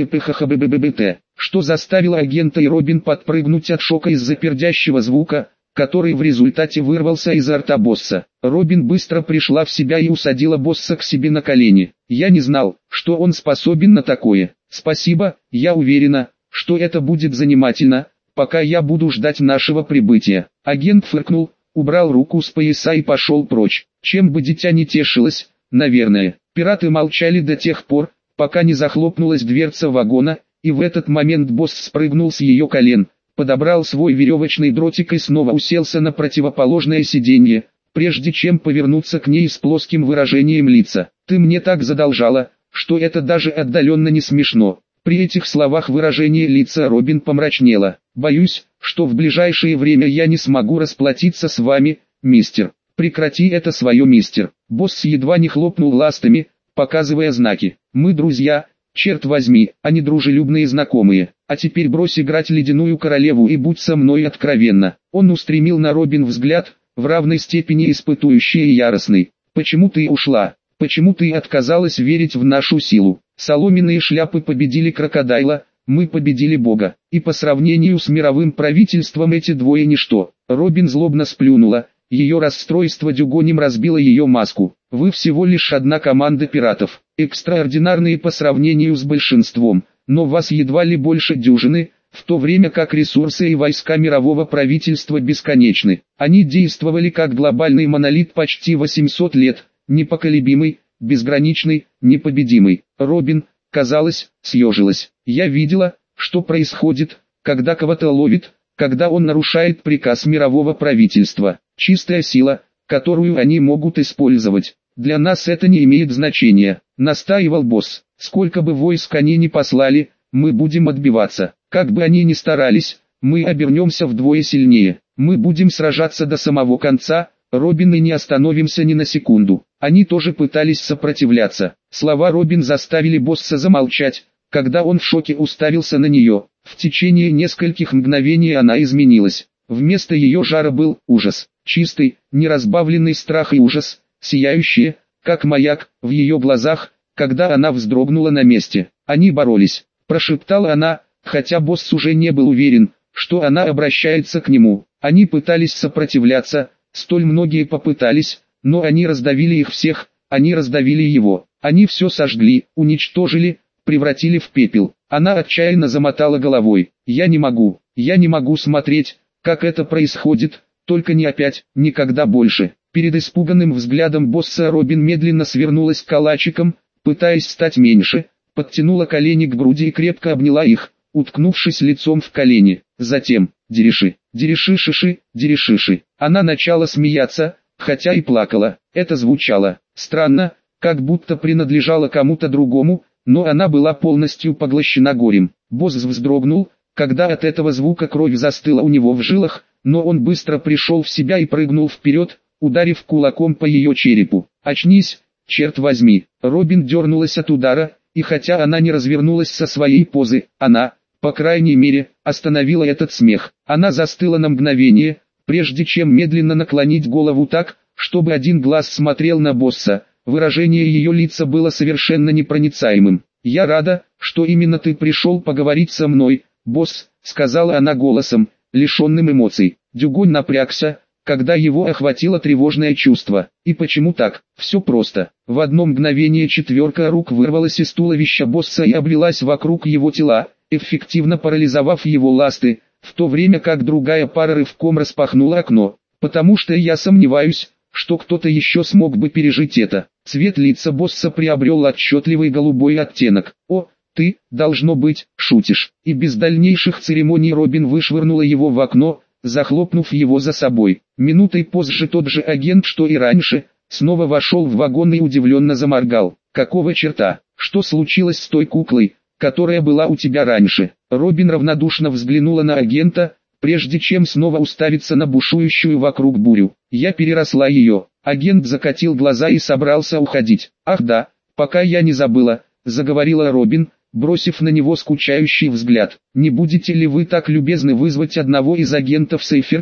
ПППХББББТ, что заставило агента и Робин подпрыгнуть от шока из-за пердящего звука, который в результате вырвался изо рта босса. Робин быстро пришла в себя и усадила босса к себе на колени. «Я не знал, что он способен на такое. Спасибо, я уверена, что это будет занимательно, пока я буду ждать нашего прибытия». Агент фыркнул, убрал руку с пояса и пошел прочь. Чем бы дитя не тешилось, наверное. Пираты молчали до тех пор, пока не захлопнулась дверца вагона, и в этот момент босс спрыгнул с ее колен, подобрал свой веревочный дротик и снова уселся на противоположное сиденье, прежде чем повернуться к ней с плоским выражением лица. «Ты мне так задолжала, что это даже отдаленно не смешно». При этих словах выражение лица Робин помрачнело. «Боюсь, что в ближайшее время я не смогу расплатиться с вами, мистер». «Прекрати это свое, мистер». Босс едва не хлопнул ластами, показывая знаки. «Мы друзья, черт возьми, а не дружелюбные знакомые. А теперь брось играть ледяную королеву и будь со мной откровенна». Он устремил на Робин взгляд, в равной степени испытующий и яростный. «Почему ты ушла? Почему ты отказалась верить в нашу силу? Соломенные шляпы победили крокодайла, мы победили Бога. И по сравнению с мировым правительством эти двое ничто». Робин злобно сплюнула. Ее расстройство Дюгонем разбило ее маску. «Вы всего лишь одна команда пиратов, экстраординарные по сравнению с большинством, но вас едва ли больше дюжины, в то время как ресурсы и войска мирового правительства бесконечны. Они действовали как глобальный монолит почти восемьсот лет, непоколебимый, безграничный, непобедимый». Робин, казалось, съежилась. «Я видела, что происходит, когда кого-то ловит, когда он нарушает приказ мирового правительства. Чистая сила, которую они могут использовать. Для нас это не имеет значения», — настаивал босс. «Сколько бы войск они ни послали, мы будем отбиваться. Как бы они ни старались, мы обернемся вдвое сильнее. Мы будем сражаться до самого конца, Робин, и не остановимся ни на секунду». Они тоже пытались сопротивляться. Слова Робин заставили босса замолчать, когда он в шоке уставился на нее. В течение нескольких мгновений она изменилась. Вместо ее жара был ужас. Чистый, неразбавленный страх и ужас, сияющие, как маяк, в ее глазах, когда она вздрогнула на месте. «Они боролись», — прошептала она, хотя босс уже не был уверен, что она обращается к нему. «Они пытались сопротивляться, столь многие попытались, но они раздавили их всех, они раздавили его. Они все сожгли, уничтожили, превратили в пепел». Она отчаянно замотала головой. «Я не могу, я не могу смотреть, как это происходит, только не опять, никогда больше». Перед испуганным взглядом босса Робин медленно свернулась калачиком, пытаясь стать меньше, подтянула колени к груди и крепко обняла их, уткнувшись лицом в колени. Затем, «Дереши, дереши-шиши, дерешиши». Она начала смеяться, хотя и плакала. Это звучало странно, как будто принадлежало кому-то другому, но она была полностью поглощена горем. Босс вздрогнул, когда от этого звука кровь застыла у него в жилах, но он быстро пришел в себя и прыгнул вперед, ударив кулаком по ее черепу. «Очнись, черт возьми!» Робин дернулась от удара, и хотя она не развернулась со своей позы, она, по крайней мере, остановила этот смех. Она застыла на мгновение, прежде чем медленно наклонить голову так, чтобы один глаз смотрел на босса. Выражение ее лица было совершенно непроницаемым. «Я рада, что именно ты пришел поговорить со мной, босс», — сказала она голосом, лишенным эмоций. Дюгонь напрягся, когда его охватило тревожное чувство. И почему так? Все просто. В одно мгновение четверка рук вырвалась из туловища босса и облилась вокруг его тела, эффективно парализовав его ласты, в то время как другая пара рывком распахнула окно. «Потому что я сомневаюсь, что кто-то еще смог бы пережить это». Цвет лица босса приобрел отчетливый голубой оттенок. «О, ты, должно быть, шутишь». И без дальнейших церемоний Робин вышвырнула его в окно, захлопнув его за собой. Минутой позже тот же агент, что и раньше, снова вошел в вагон и удивленно заморгал. «Какого черта? Что случилось с той куклой, которая была у тебя раньше?» Робин равнодушно взглянула на агента, прежде чем снова уставиться на бушующую вокруг бурю. «Я переросла ее». Агент закатил глаза и собрался уходить. «Ах да, пока я не забыла», — заговорила Робин, бросив на него скучающий взгляд. «Не будете ли вы так любезны вызвать одного из агентов Сейферпол?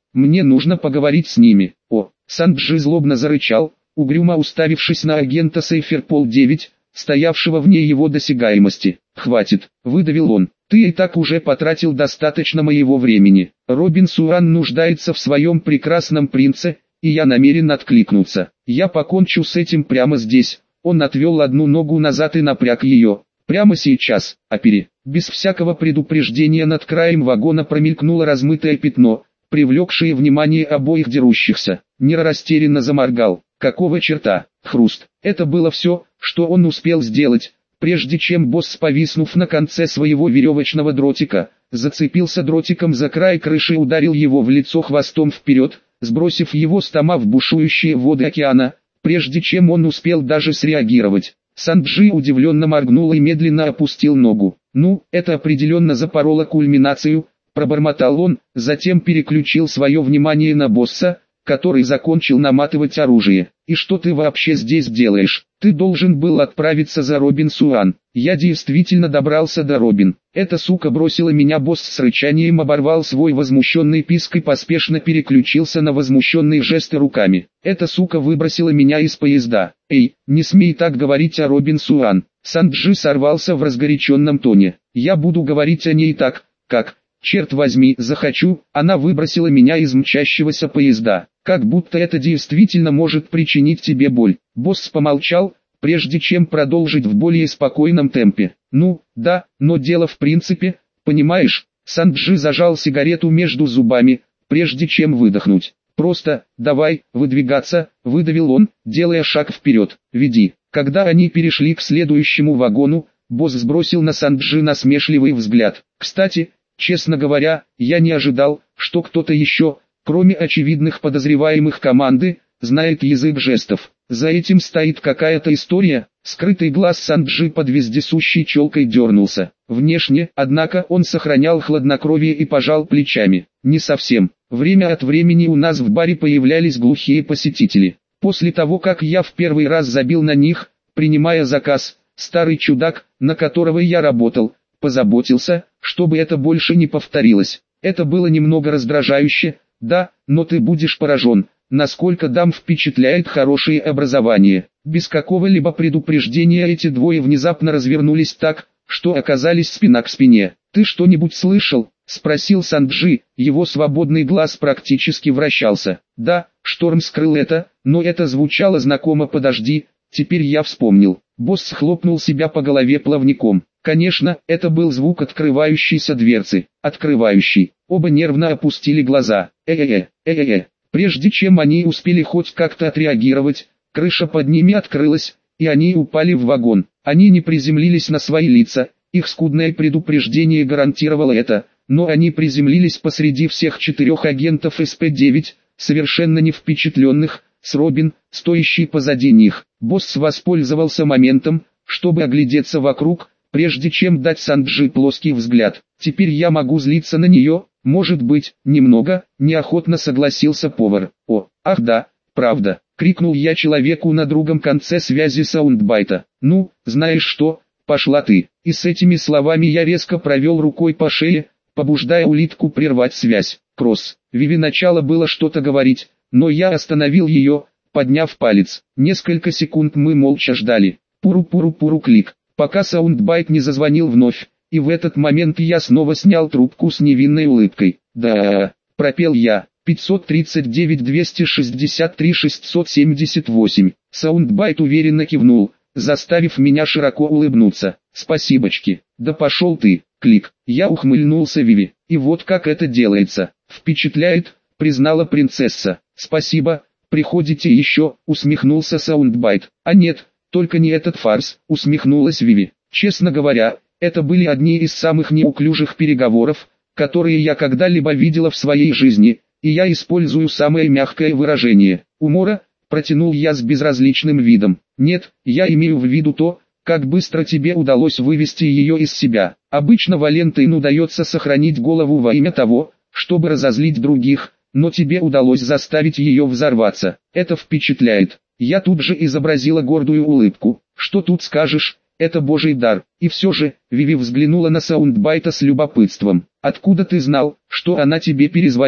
Мне нужно поговорить с ними. О, Санджи злобно зарычал, угрюмо уставившись на агента Сейферпол девять, стоявшего вне его досягаемости. «Хватит», — выдавил он, — «ты и так уже потратил достаточно моего времени. Робин Суан нуждается в своем прекрасном принце, и я намерен откликнуться. Я покончу с этим прямо здесь». Он отвел одну ногу назад и напряг ее. «Прямо сейчас, Апери». Без всякого предупреждения над краем вагона промелькнуло размытое пятно, привлекшее внимание обоих дерущихся. Нера растерянно заморгал. Какого черта? Хруст. Это было все, что он успел сделать, прежде чем босс, повиснув на конце своего веревочного дротика, зацепился дротиком за край крыши и ударил его в лицо хвостом вперед, сбросив его с тома в бушующие воды океана, прежде чем он успел даже среагировать. Санджи удивленно моргнул и медленно опустил ногу. «Ну, это определенно запороло кульминацию», — пробормотал он, затем переключил свое внимание на босса, который закончил наматывать оружие. «И что ты вообще здесь делаешь? Ты должен был отправиться за Робин Суан». «Я действительно добрался до Робин. Эта сука бросила меня». Босс с рычанием оборвал свой возмущенный писк и поспешно переключился на возмущенные жесты руками. «Эта сука выбросила меня из поезда». «Эй, не смей так говорить о Робин Суан». Санджи сорвался в разгоряченном тоне. «Я буду говорить о ней так, как, черт возьми, захочу. Она выбросила меня из мчащегося поезда. Как будто это действительно может причинить тебе боль». Босс помолчал, прежде чем продолжить в более спокойном темпе. «Ну, да, но дело в принципе, понимаешь?» Санджи зажал сигарету между зубами, прежде чем выдохнуть. «Просто, давай, выдвигаться», — выдавил он, делая шаг вперед. «Веди». Когда они перешли к следующему вагону, босс сбросил на Санджи насмешливый взгляд. «Кстати, честно говоря, я не ожидал, что кто-то еще, кроме очевидных подозреваемых команды, знает язык жестов. За этим стоит какая-то история». Скрытый глаз Санджи под вездесущей челкой дернулся. Внешне, однако, он сохранял хладнокровие и пожал плечами. «Не совсем. Время от времени у нас в баре появлялись глухие посетители. После того, как я в первый раз забил на них, принимая заказ, старый чудак, на которого я работал, позаботился, чтобы это больше не повторилось. Это было немного раздражающе, да, но ты будешь поражен, насколько дам впечатляет хорошее образование». Без какого-либо предупреждения эти двое внезапно развернулись так, что оказались спина к спине. «Ты что-нибудь слышал?» — спросил Санджи, его свободный глаз практически вращался. «Да, шторм скрыл это, но это звучало знакомо. Подожди, теперь я вспомнил». Босс хлопнул себя по голове плавником. Конечно, это был звук открывающейся дверцы. Открывающий. Оба нервно опустили глаза. Э-э-э, э-э-э. Прежде чем они успели хоть как-то отреагировать, крыша под ними открылась, и они упали в вагон. Они не приземлились на свои лица, их скудное предупреждение гарантировало это, но они приземлились посреди всех четырех агентов эс пэ девять, совершенно не впечатленных, с Робин, стоящей позади них. Босс воспользовался моментом, чтобы оглядеться вокруг, прежде чем дать Санджи плоский взгляд. «Теперь я могу злиться на нее, может быть, немного», — неохотно согласился повар. «О, ах да, правда», — крикнул я человеку на другом конце связи саундбайта. «Ну, знаешь что, пошла ты». И с этими словами я резко провел рукой по шее, побуждая улитку прервать связь. «Кросс». Виви начало было что-то говорить, но я остановил ее, подняв палец. Несколько секунд мы молча ждали. Пуру-пуру-пуру-клик, пока саундбайт не зазвонил вновь, и в этот момент я снова снял трубку с невинной улыбкой. «Да», — пропел я, пятьсот тридцать девять двести шестьдесят три шестьсот семьдесят восемь. Саундбайт уверенно кивнул, заставив меня широко улыбнуться. «Спасибочки». «Да пошел ты». Клик. Я ухмыльнулся Виви. «И вот как это делается». «Впечатляет», — признала принцесса. «Спасибо, приходите еще», — усмехнулся саундбайт. «А нет, только не этот фарс», — усмехнулась Виви. «Честно говоря, это были одни из самых неуклюжих переговоров, которые я когда-либо видела в своей жизни, и я использую самое мягкое выражение. Умора», — протянул я с безразличным видом. «Нет, я имею в виду то, как быстро тебе удалось вывести ее из себя. Обычно Валентину удается сохранить голову во имя того, чтобы разозлить других, но тебе удалось заставить ее взорваться. Это впечатляет». Я тут же изобразила гордую улыбку. «Что тут скажешь, это божий дар». И все же, Виви взглянула на саундбайта с любопытством. «Откуда ты знал, что она тебе перезвонит?»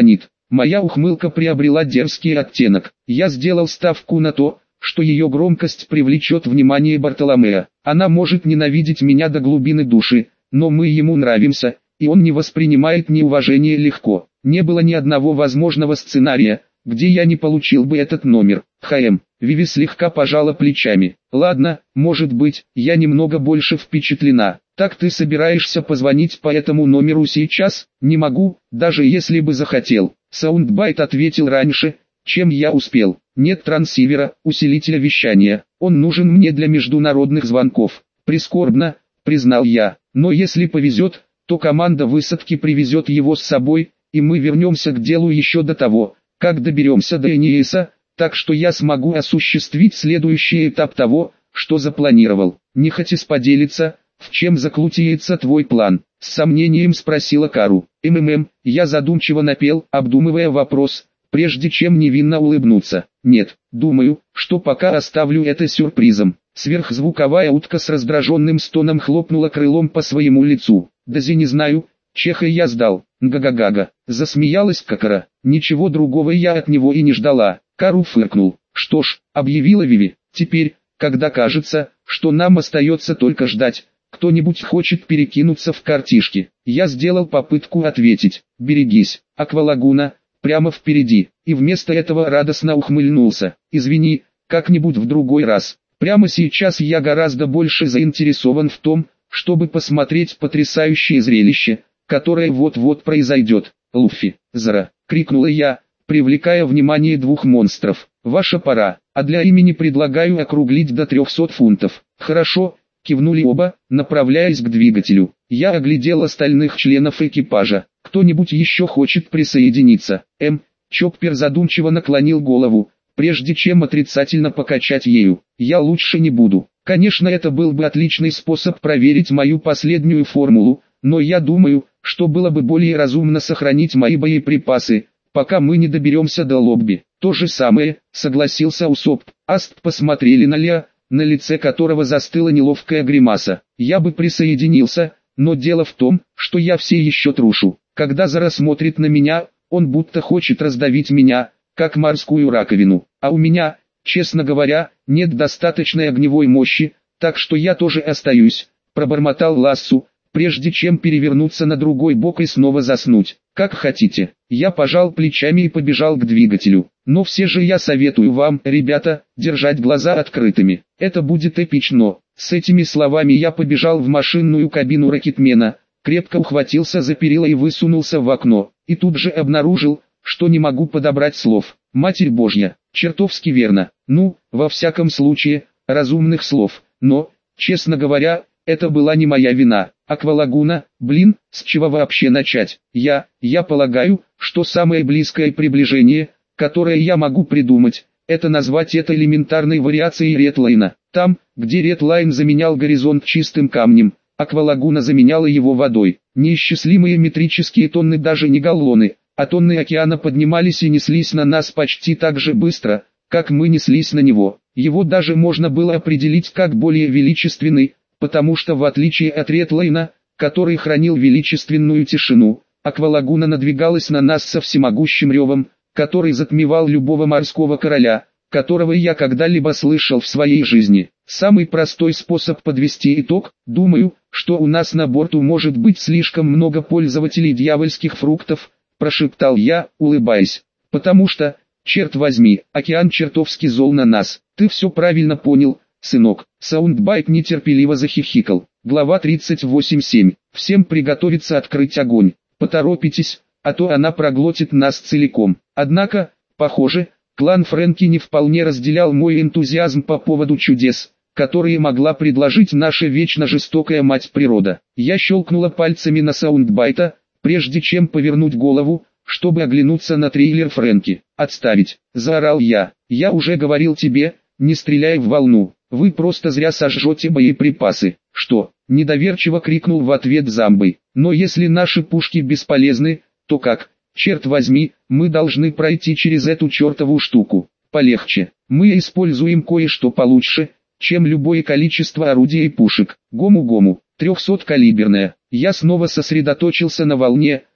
Моя ухмылка приобрела дерзкий оттенок. Я сделал ставку на то, что ее громкость привлечет внимание Бартоломея. Она может ненавидеть меня до глубины души, но мы ему нравимся, и он не воспринимает неуважение легко. Не было ни одного возможного сценария, где я не получил бы этот номер. ХМ. Виви слегка пожала плечами. Ладно, может быть, я немного больше впечатлена. Так ты собираешься позвонить по этому номеру сейчас? Не могу, даже если бы захотел. Саундбайт ответил раньше, чем я успел. Нет трансивера, усилителя вещания. Он нужен мне для международных звонков. Прискорбно, признал я. Но если повезет, то команда высадки привезет его с собой, и мы вернемся к делу еще до того, как доберемся до Эниеса, так что я смогу осуществить следующий этап того, что запланировал. Не хотите поделиться, в чем заключается твой план? С сомнением спросила Кару. МММ, я задумчиво напел, обдумывая вопрос, прежде чем невинно улыбнуться. Нет, думаю, что пока оставлю это сюрпризом. Сверхзвуковая утка с раздраженным стоном хлопнула крылом по своему лицу. Даже не знаю, чеха я сдал. Га-га-га-га. Засмеялась Какара. Ничего другого я от него и не ждала. Кару фыркнул. Что ж, объявила Виви, теперь, когда кажется, что нам остается только ждать, кто-нибудь хочет перекинуться в картишки. Я сделал попытку ответить. Берегись, Аквалагуна, прямо впереди. И вместо этого радостно ухмыльнулся. Извини, как-нибудь в другой раз. Прямо сейчас я гораздо больше заинтересован в том, чтобы посмотреть потрясающее зрелище, которое вот-вот произойдет. Луффи, Зара, крикнула я, привлекая внимание двух монстров. Ваша пора, а для имени предлагаю округлить до трехсот фунтов. Хорошо, кивнули оба, направляясь к двигателю. Я оглядел остальных членов экипажа. Кто-нибудь еще хочет присоединиться? М. Чоппер задумчиво наклонил голову, прежде чем отрицательно покачать ею. Я лучше не буду. Конечно, это был бы отличный способ проверить мою последнюю формулу, но я думаю, что было бы более разумно сохранить мои боеприпасы, пока мы не доберемся до лобби. То же самое, согласился Усоп. Аст посмотрели на Леа, на лице которого застыла неловкая гримаса. Я бы присоединился, но дело в том, что я все еще трушу. Когда Зара смотрит на меня, он будто хочет раздавить меня, как морскую раковину. А у меня, честно говоря, нет достаточной огневой мощи, так что я тоже остаюсь, пробормотал Лассу, прежде чем перевернуться на другой бок и снова заснуть. Как хотите. Я пожал плечами и побежал к двигателю. Но все же я советую вам, ребята, держать глаза открытыми. Это будет эпично. С этими словами я побежал в машинную кабину ракетмена, крепко ухватился за перила и высунулся в окно. И тут же обнаружил, что не могу подобрать слов. Матерь Божья, чертовски верно. Ну, во всяком случае, разумных слов. Но, честно говоря, это была не моя вина. Аквалагуна, блин, с чего вообще начать? Я, я полагаю, что самое близкое приближение, которое я могу придумать, это назвать это элементарной вариацией Редлайна. Там, где Редлайн заменял горизонт чистым камнем, Аквалагуна заменяла его водой. Неисчислимые метрические тонны, даже не галлоны, а тонны океана поднимались и неслись на нас почти так же быстро, как мы неслись на него. Его даже можно было определить как более величественный, потому что в отличие от Редлайна, который хранил величественную тишину, Аквалагуна надвигалась на нас со всемогущим ревом, который затмевал любого морского короля, которого я когда-либо слышал в своей жизни. Самый простой способ подвести итог, думаю, что у нас на борту может быть слишком много пользователей дьявольских фруктов, прошептал я, улыбаясь, потому что, черт возьми, океан чертовски зол на нас. Ты все правильно понял, сынок. Саундбайт нетерпеливо захихикал. Глава тридцать восемь семь. Всем приготовиться открыть огонь. Поторопитесь, а то она проглотит нас целиком. Однако, похоже, клан Фрэнки не вполне разделял мой энтузиазм по поводу чудес, которые могла предложить наша вечно жестокая мать природа. Я щелкнула пальцами на Саундбайта, прежде чем повернуть голову, чтобы оглянуться на трейлер Фрэнки. «Отставить!» – заорал я. «Я уже говорил тебе, не стреляй в волну. Вы просто зря сожжете боеприпасы». «Что?» – недоверчиво крикнул в ответ Замбой. «Но если наши пушки бесполезны, то как? Черт возьми, мы должны пройти через эту чертову штуку. Полегче. Мы используем кое-что получше, чем любое количество орудий и пушек. Гому-гому, трехсоткалиберная». Я снова сосредоточился на волне,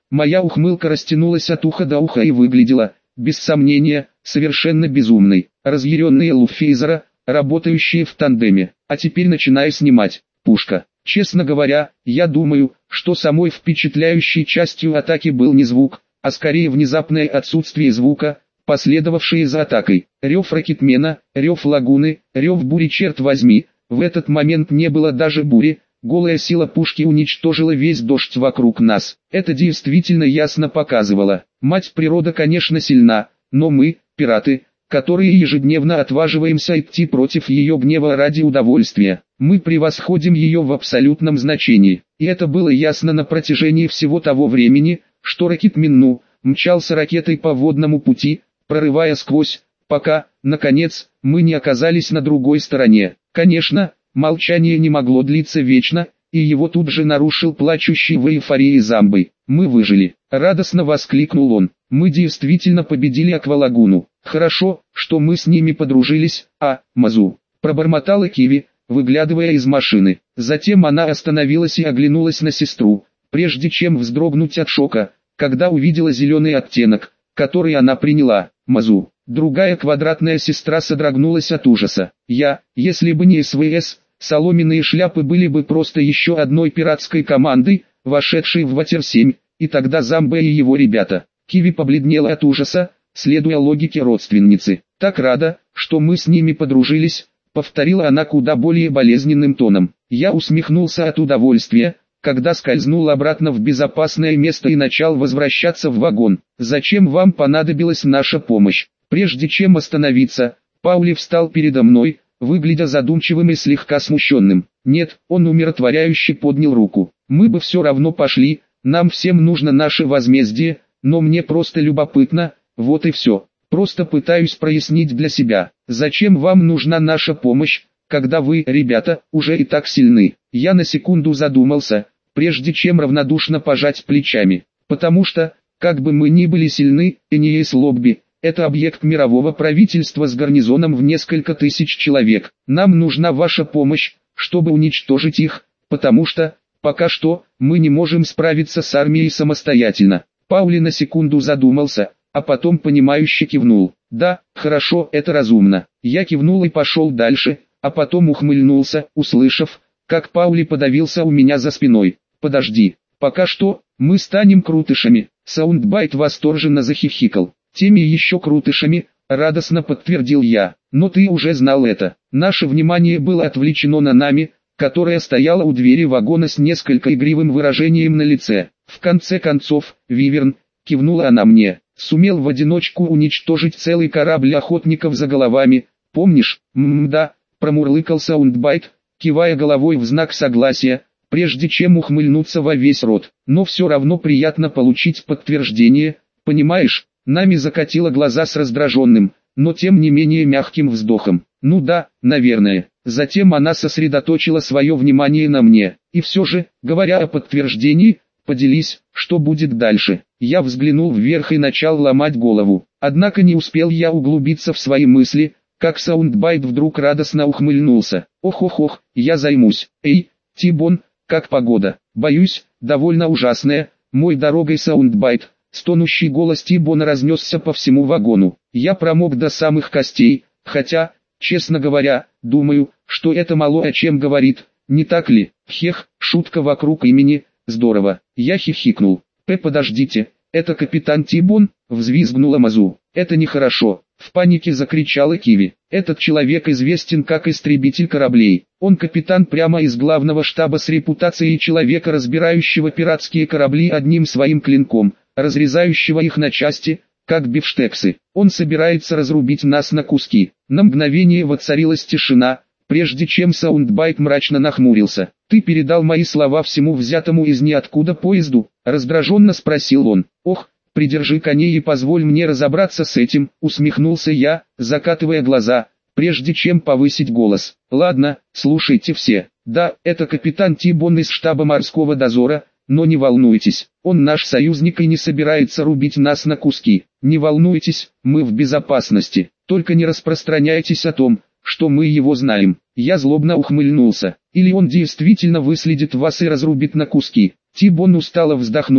Моя ухмылка растянулась от уха до уха и выглядела, без сомнения, совершенно безумной. Разъяренные Луффейзера, работающие в тандеме. А теперь начинаю снимать. Пушка. Честно говоря, я думаю, что самой впечатляющей частью атаки был не звук, а скорее внезапное отсутствие звука, последовавшие за атакой. Рев ракетмена, рев лагуны, рев бури, черт возьми. В этот момент не было даже бури, голая сила пушки уничтожила весь дождь вокруг нас. Это действительно ясно показывало. Мать природа, конечно, сильна, но мы, пираты, которые ежедневно отваживаемся идти против ее гнева ради удовольствия, мы превосходим ее в абсолютном значении. И это было ясно на протяжении всего того времени, что ракетмен ну, мчался ракетой по водному пути, прорывая сквозь, пока, наконец, мы не оказались на другой стороне. Конечно, молчание не могло длиться вечно, и его тут же нарушил плачущий в эйфории Замбой. «Мы выжили!» — радостно воскликнул он. «Мы действительно победили Аквалагуну. Хорошо, что мы с ними подружились, а, Мазу!» — пробормотала Киви, выглядывая из машины. Затем она остановилась и оглянулась на сестру, прежде чем вздрогнуть от шока, когда увидела зеленый оттенок, который она приняла. «Мазу!» Другая квадратная сестра содрогнулась от ужаса. «Я, если бы не СВС, соломенные шляпы были бы просто еще одной пиратской командой, вошедшей в Ватер семь, и тогда Замбо и его ребята». Киви побледнела от ужаса, следуя логике родственницы. «Так рада, что мы с ними подружились», — повторила она куда более болезненным тоном. Я усмехнулся от удовольствия, когда скользнул обратно в безопасное место и начал возвращаться в вагон. «Зачем вам понадобилась наша помощь?» Прежде чем остановиться, Паули встал передо мной, выглядя задумчивым и слегка смущенным. «Нет», он умиротворяюще поднял руку. «Мы бы все равно пошли, нам всем нужно наше возмездие, но мне просто любопытно, вот и все. Просто пытаюсь прояснить для себя, зачем вам нужна наша помощь, когда вы, ребята, уже и так сильны». Я на секунду задумался, прежде чем равнодушно пожать плечами. «Потому что, как бы мы ни были сильны, Эниэс Лобби, это объект мирового правительства с гарнизоном в несколько тысяч человек. Нам нужна ваша помощь, чтобы уничтожить их, потому что, пока что, мы не можем справиться с армией самостоятельно». Паули на секунду задумался, а потом понимающе кивнул. «Да, хорошо, это разумно». Я кивнул и пошел дальше, а потом ухмыльнулся, услышав, как Паули подавился у меня за спиной. «Подожди, пока что, мы станем крутышами». Саундбайт восторженно захихикал. «Теми еще крутышами», — радостно подтвердил я. «Но ты уже знал это». Наше внимание было отвлечено на Нами, которая стояла у двери вагона с несколько игривым выражением на лице. «В конце концов, Виверн», — кивнула она мне, — «сумел в одиночку уничтожить целый корабль охотников за головами, помнишь?» «Мм-да», — промурлыкал Саундбайт, кивая головой в знак согласия, прежде чем ухмыльнуться во весь рот. «Но все равно приятно получить подтверждение, понимаешь?» Нами закатила глаза с раздраженным, но тем не менее мягким вздохом. «Ну да, наверное». Затем она сосредоточила свое внимание на мне. «И все же, говоря о подтверждении, поделись, что будет дальше». Я взглянул вверх и начал ломать голову. Однако не успел я углубиться в свои мысли, как Саундбайт вдруг радостно ухмыльнулся. «Ох-ох-ох, я займусь. Эй, Тибон, как погода?» «Боюсь, довольно ужасная, мой дорогой Саундбайт». Стонущий голос Тибона разнесся по всему вагону. Я промок до самых костей, хотя, честно говоря, думаю, что это мало о чем говорит, не так ли? Хех, шутка вокруг имени, здорово. Я хихикнул. «П, подождите, это капитан Тибон?» — взвизгнула Мазу. «Это нехорошо», — в панике закричала Киви. «Этот человек известен как истребитель кораблей. Он капитан прямо из главного штаба с репутацией человека, разбирающего пиратские корабли одним своим клинком, разрезающего их на части, как бифштексы. Он собирается разрубить нас на куски». На мгновение воцарилась тишина, прежде чем Саундбайт мрачно нахмурился. «Ты передал мои слова всему взятому из ниоткуда поезду?» — раздраженно спросил он. «Ох, придержи коней и позволь мне разобраться с этим», — усмехнулся я, закатывая глаза, прежде чем повысить голос. «Ладно, слушайте все. Да, это капитан Тибон из штаба морского дозора, но не волнуйтесь, он наш союзник и не собирается рубить нас на куски. Не волнуйтесь, мы в безопасности, только не распространяйтесь о том, что мы его знаем». Я злобно ухмыльнулся. «Или он действительно выследит вас и разрубит на куски?» Тибон устало вздохнул,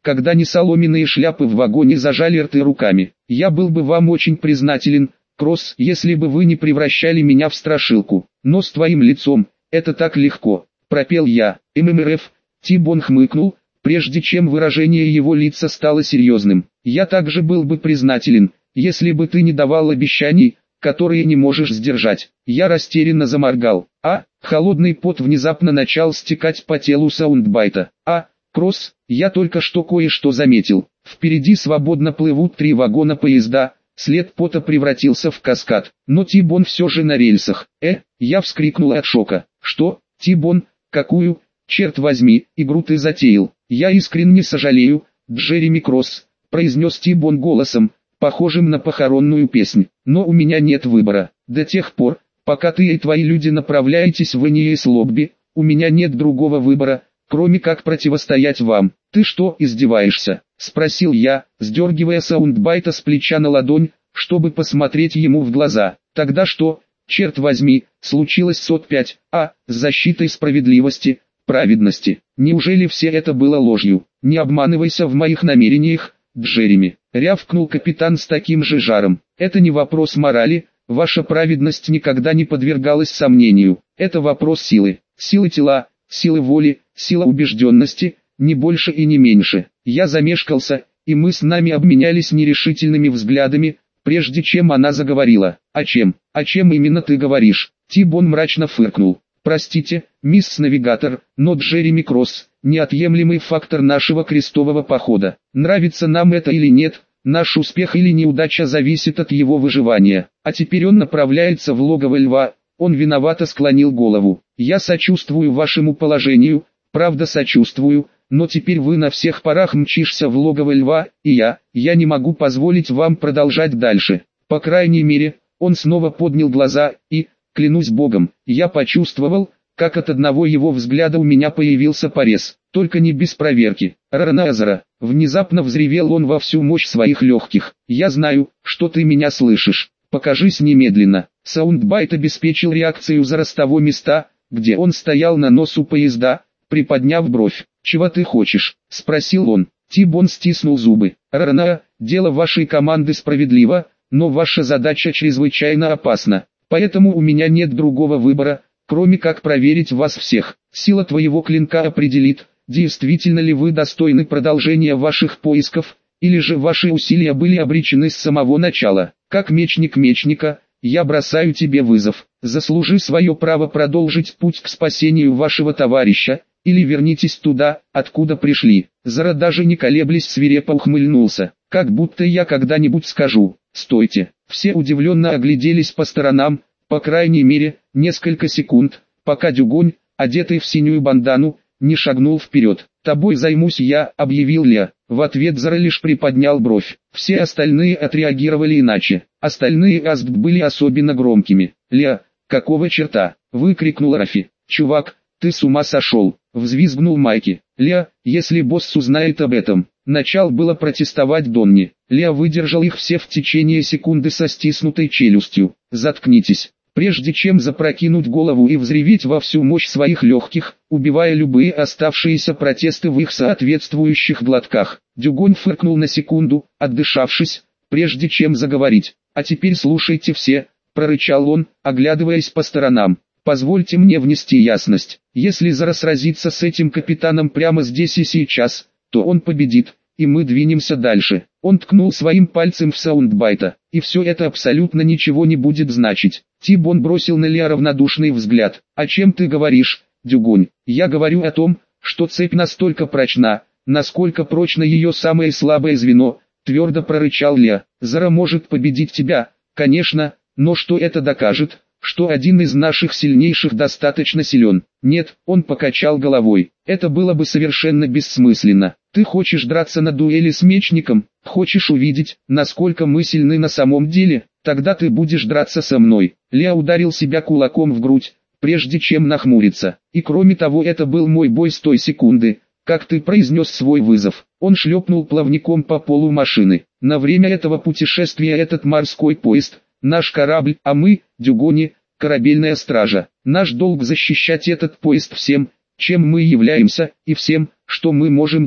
когда несоломенные шляпы в вагоне зажали рты руками. Я был бы вам очень признателен, Кросс, если бы вы не превращали меня в страшилку. Но с твоим лицом, это так легко, пропел я. ММРФ, Ти-Бон хмыкнул, прежде чем выражение его лица стало серьезным. Я также был бы признателен, если бы ты не давал обещаний, которые не можешь сдержать. Я растерянно заморгал. А, холодный пот внезапно начал стекать по телу Саундбайта. А, Кросс, я только что кое-что заметил. Впереди свободно плывут три вагона поезда, след пота превратился в каскад. Но Ти-Бон все же на рельсах. Э, я вскрикнул от шока. Что, Ти-Бон, какую, черт возьми, игру ты затеял? Я искренне сожалею, Джереми Кросс, произнес Ти-Бон голосом, похожим на похоронную песнь. Но у меня нет выбора. До тех пор, пока ты и твои люди направляетесь в Эниэс-Лобби, у меня нет другого выбора, кроме как противостоять вам. Ты что, издеваешься? Спросил я, сдергивая Саундбайта с плеча на ладонь, чтобы посмотреть ему в глаза. Тогда что, черт возьми, случилось с От пять А, с защитой справедливости, праведности? Неужели все это было ложью? Не обманывайся в моих намерениях, Джереми, рявкнул капитан с таким же жаром. Это не вопрос морали, ваша праведность никогда не подвергалась сомнению. Это вопрос силы, силы тела, силы воли, сила убежденности, не больше и не меньше. Я замешкался, и мы с нами обменялись нерешительными взглядами, прежде чем она заговорила. О чем, о чем именно ты говоришь? Ти-Бон мрачно фыркнул. Простите, мисс Навигатор, но Джереми Кросс – неотъемлемый фактор нашего крестового похода. Нравится нам это или нет, наш успех или неудача зависит от его выживания. А теперь он направляется в логово льва, он виновато склонил голову. Я сочувствую вашему положению, правда сочувствую, но теперь вы на всех парах мчишься в логово льва, и я, я не могу позволить вам продолжать дальше. По крайней мере, он снова поднял глаза, и, клянусь Богом, я почувствовал, как от одного его взгляда у меня появился порез, только не без проверки. Раназара, внезапно взревел он во всю мощь своих легких. Я знаю, что ты меня слышишь. Покажись немедленно. Саундбайт обеспечил реакцию за ростового места, где он стоял на носу поезда, приподняв бровь. «Чего ты хочешь?» – спросил он. Ти-Бон стиснул зубы. «Рана, дело вашей команды справедливо, но ваша задача чрезвычайно опасна. Поэтому у меня нет другого выбора, кроме как проверить вас всех. Сила твоего клинка определит, действительно ли вы достойны продолжения ваших поисков, или же ваши усилия были обречены с самого начала. Как мечник мечника, я бросаю тебе вызов. Заслужи свое право продолжить путь к спасению вашего товарища, или вернитесь туда, откуда пришли». Зара даже не колеблясь свирепо ухмыльнулся. «Как будто я когда-нибудь скажу, стойте». Все удивленно огляделись по сторонам, по крайней мере, несколько секунд, пока Дюгонь, одетый в синюю бандану, не шагнул вперед. «Тобой займусь я», — объявил Ля. В ответ Зара лишь приподнял бровь. Все остальные отреагировали иначе. Остальные аст были особенно громкими. «Ля, какого черта?» — выкрикнул Рафи. «Чувак, ты с ума сошел!» — взвизгнул Майки. «Ля, если босс узнает об этом...» Начал было протестовать Донни. Ля выдержал их все в течение секунды со стиснутой челюстью. «Заткнитесь!» Прежде чем запрокинуть голову и взреветь во всю мощь своих легких, убивая любые оставшиеся протесты в их соответствующих глотках. Дюгонь фыркнул на секунду, отдышавшись, прежде чем заговорить. «А теперь слушайте все», — прорычал он, оглядываясь по сторонам. «Позвольте мне внести ясность. Если Зара сразится с этим капитаном прямо здесь и сейчас, то он победит, и мы двинемся дальше». Он ткнул своим пальцем в Саундбайта, и все это абсолютно ничего не будет значить. Ти-Бон бросил на Ля равнодушный взгляд. «О чем ты говоришь, Дюгонь?» «Я говорю о том, что цепь настолько прочна, насколько прочно ее самое слабое звено», твердо прорычал Ля. «Зара может победить тебя, конечно, но что это докажет? Что один из наших сильнейших достаточно силен?» «Нет», он покачал головой, «это было бы совершенно бессмысленно. Ты хочешь драться на дуэли с мечником? Хочешь увидеть, насколько мы сильны на самом деле? Тогда ты будешь драться со мной». Ля ударил себя кулаком в грудь, прежде чем нахмуриться. «И кроме того, это был мой бой с той секунды, как ты произнес свой вызов». Он шлепнул плавником по полу машины. «На время этого путешествия этот морской поезд, наш корабль, а мы, Дюгони, корабельная стража. Наш долг защищать этот поезд всем, чем мы являемся, и всем, что мы можем дать».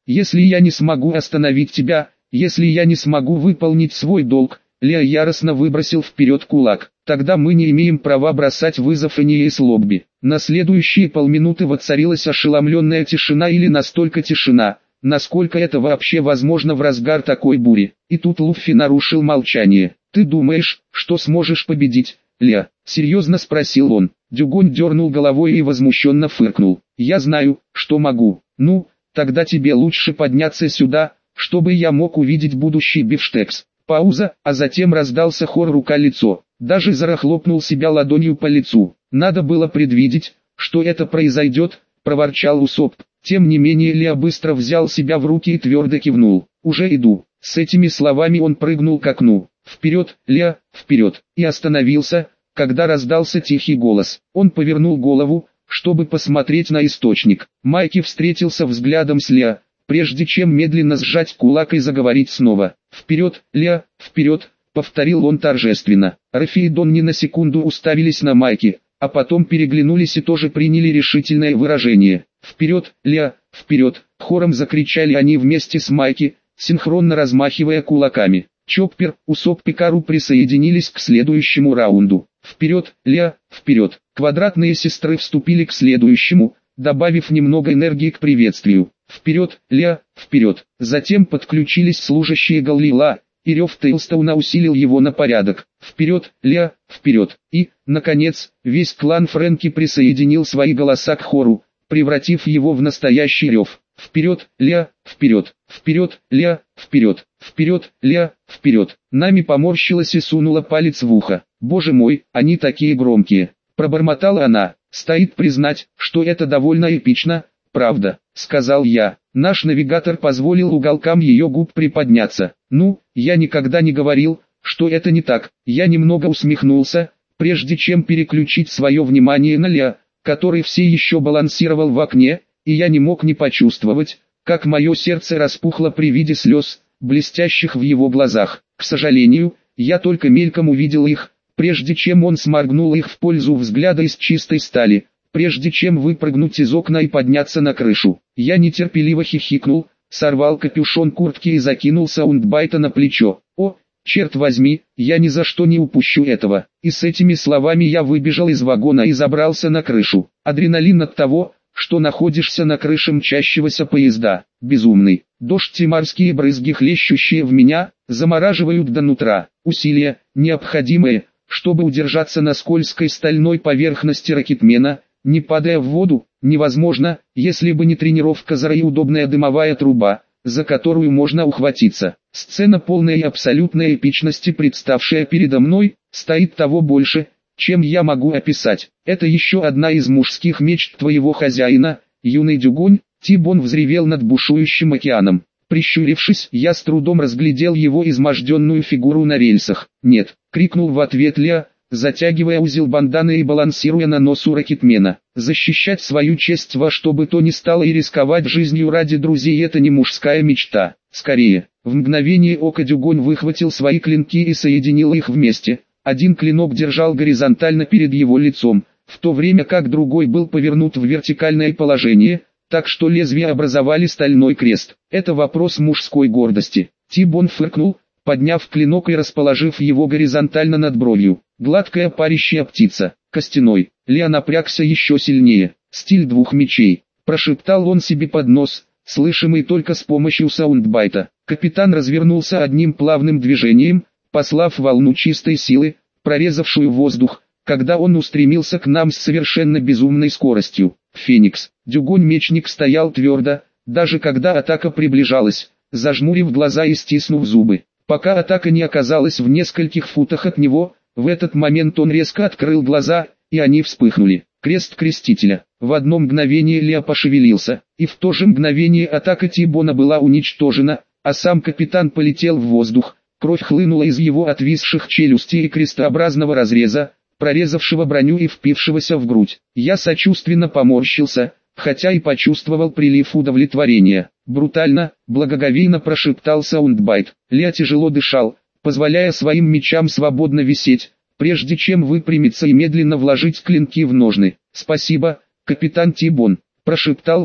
Если я не смогу остановить тебя, если я не смогу выполнить свой долг, Лео яростно выбросил вперед кулак. Тогда мы не имеем права бросать вызов Энеис Лобби. На следующие полминуты воцарилась ошеломленная тишина или настолько тишина, насколько это вообще возможно в разгар такой бури. И тут Луффи нарушил молчание. «Ты думаешь, что сможешь победить, Лео?» — серьезно спросил он. Дюгонь дернул головой и возмущенно фыркнул. «Я знаю, что могу. Ну, тогда тебе лучше подняться сюда, чтобы я мог увидеть будущий бифштекс». Пауза, а затем раздался хор рука-лицо. Даже Зара хлопнул себя ладонью по лицу. «Надо было предвидеть, что это произойдет», — проворчал Усоп. Тем не менее Лео быстро взял себя в руки и твердо кивнул. «Уже иду». С этими словами он прыгнул к окну. «Вперед, Лео, вперед!» И остановился, когда раздался тихий голос. Он повернул голову, чтобы посмотреть на источник. Майки встретился взглядом с Лео, прежде чем медленно сжать кулак и заговорить снова. «Вперед, Лео, вперед!» — повторил он торжественно. Рафи и Дон ни на секунду уставились на Майки, а потом переглянулись и тоже приняли решительное выражение. «Вперед, Лео, вперед!» — хором закричали они вместе с Майки, синхронно размахивая кулаками. Чоппер, Усоп и Кару присоединились к следующему раунду. «Вперед, Лео, вперед!» Квадратные сестры вступили к следующему, добавив немного энергии к приветствию. «Вперед, Лео, вперед!» Затем подключились служащие Галлила, и рев Тейлстоуна усилил его на порядок. «Вперед, Лео, вперед!» И, наконец, весь клан Фрэнки присоединил свои голоса к хору, превратив его в настоящий рев. «Вперед, Лео, вперед! Вперед, Лео, вперед! Вперед, Лео, вперед!» Нами поморщилась и сунула палец в ухо. «Боже мой, они такие громкие!» Пробормотала она. «Стоит признать, что это довольно эпично, правда», — сказал я. Наш навигатор позволил уголкам ее губ приподняться. «Ну, я никогда не говорил, что это не так». Я немного усмехнулся, прежде чем переключить свое внимание на Лео, который все еще балансировал в окне, и я не мог не почувствовать, как мое сердце распухло при виде слез, блестящих в его глазах. К сожалению, я только мельком увидел их, прежде чем он сморгнул их в пользу взгляда из чистой стали, прежде чем выпрыгнуть из окна и подняться на крышу. Я нетерпеливо хихикнул, сорвал капюшон куртки и закинул Саундбайта на плечо. «О, черт возьми, я ни за что не упущу этого». И с этими словами я выбежал из вагона и забрался на крышу. Адреналин от того, что находишься на крыше мчащегося поезда, безумный. Дождь и морские брызги, хлещущие в меня, замораживают до нутра. Усилия, необходимые, чтобы удержаться на скользкой стальной поверхности ракетмена, не падая в воду, невозможно, если бы не тренировка Зара и удобная дымовая труба, за которую можно ухватиться. Сцена полной и абсолютной эпичности, представшая передо мной, стоит того больше, чем я могу описать. Это еще одна из мужских мечт твоего хозяина, юный Дюгонь. Тибон взревел над бушующим океаном. Прищурившись, я с трудом разглядел его изможденную фигуру на рельсах. «Нет!» — крикнул в ответ Лео, затягивая узел банданы и балансируя на носу ракетмена. «Защищать свою честь во что бы то ни стало и рисковать жизнью ради друзей — это не мужская мечта. Скорее!» В мгновение ока Дюгонь выхватил свои клинки и соединил их вместе. Один клинок держал горизонтально перед его лицом, в то время как другой был повернут в вертикальное положение, так что лезвия образовали стальной крест. Это вопрос мужской гордости. Тибон фыркнул, подняв клинок и расположив его горизонтально над бровью. Гладкая парящая птица, костяной. Лео напрягся еще сильнее. «Стиль двух мечей», — прошептал он себе под нос, слышимый только с помощью саундбайта. Капитан развернулся одним плавным движением, послав волну чистой силы, прорезавшую воздух, когда он устремился к нам с совершенно безумной скоростью. Феникс. Дюгонь-мечник стоял твердо, даже когда атака приближалась, зажмурив глаза и стиснув зубы. Пока атака не оказалась в нескольких футах от него, в этот момент он резко открыл глаза, и они вспыхнули. Крест Крестителя. В одно мгновение Лео пошевелился, и в то же мгновение атака Тибона была уничтожена, а сам капитан полетел в воздух. Кровь хлынула из его отвисших челюстей и крестообразного разреза, прорезавшего броню и впившегося в грудь. Я сочувственно поморщился, хотя и почувствовал прилив удовлетворения. «Брутально», — благоговейно прошептал Саундбайт. Лео тяжело дышал, позволяя своим мечам свободно висеть, прежде чем выпрямиться и медленно вложить клинки в ножны. «Спасибо, капитан Тибон», — прошептал он,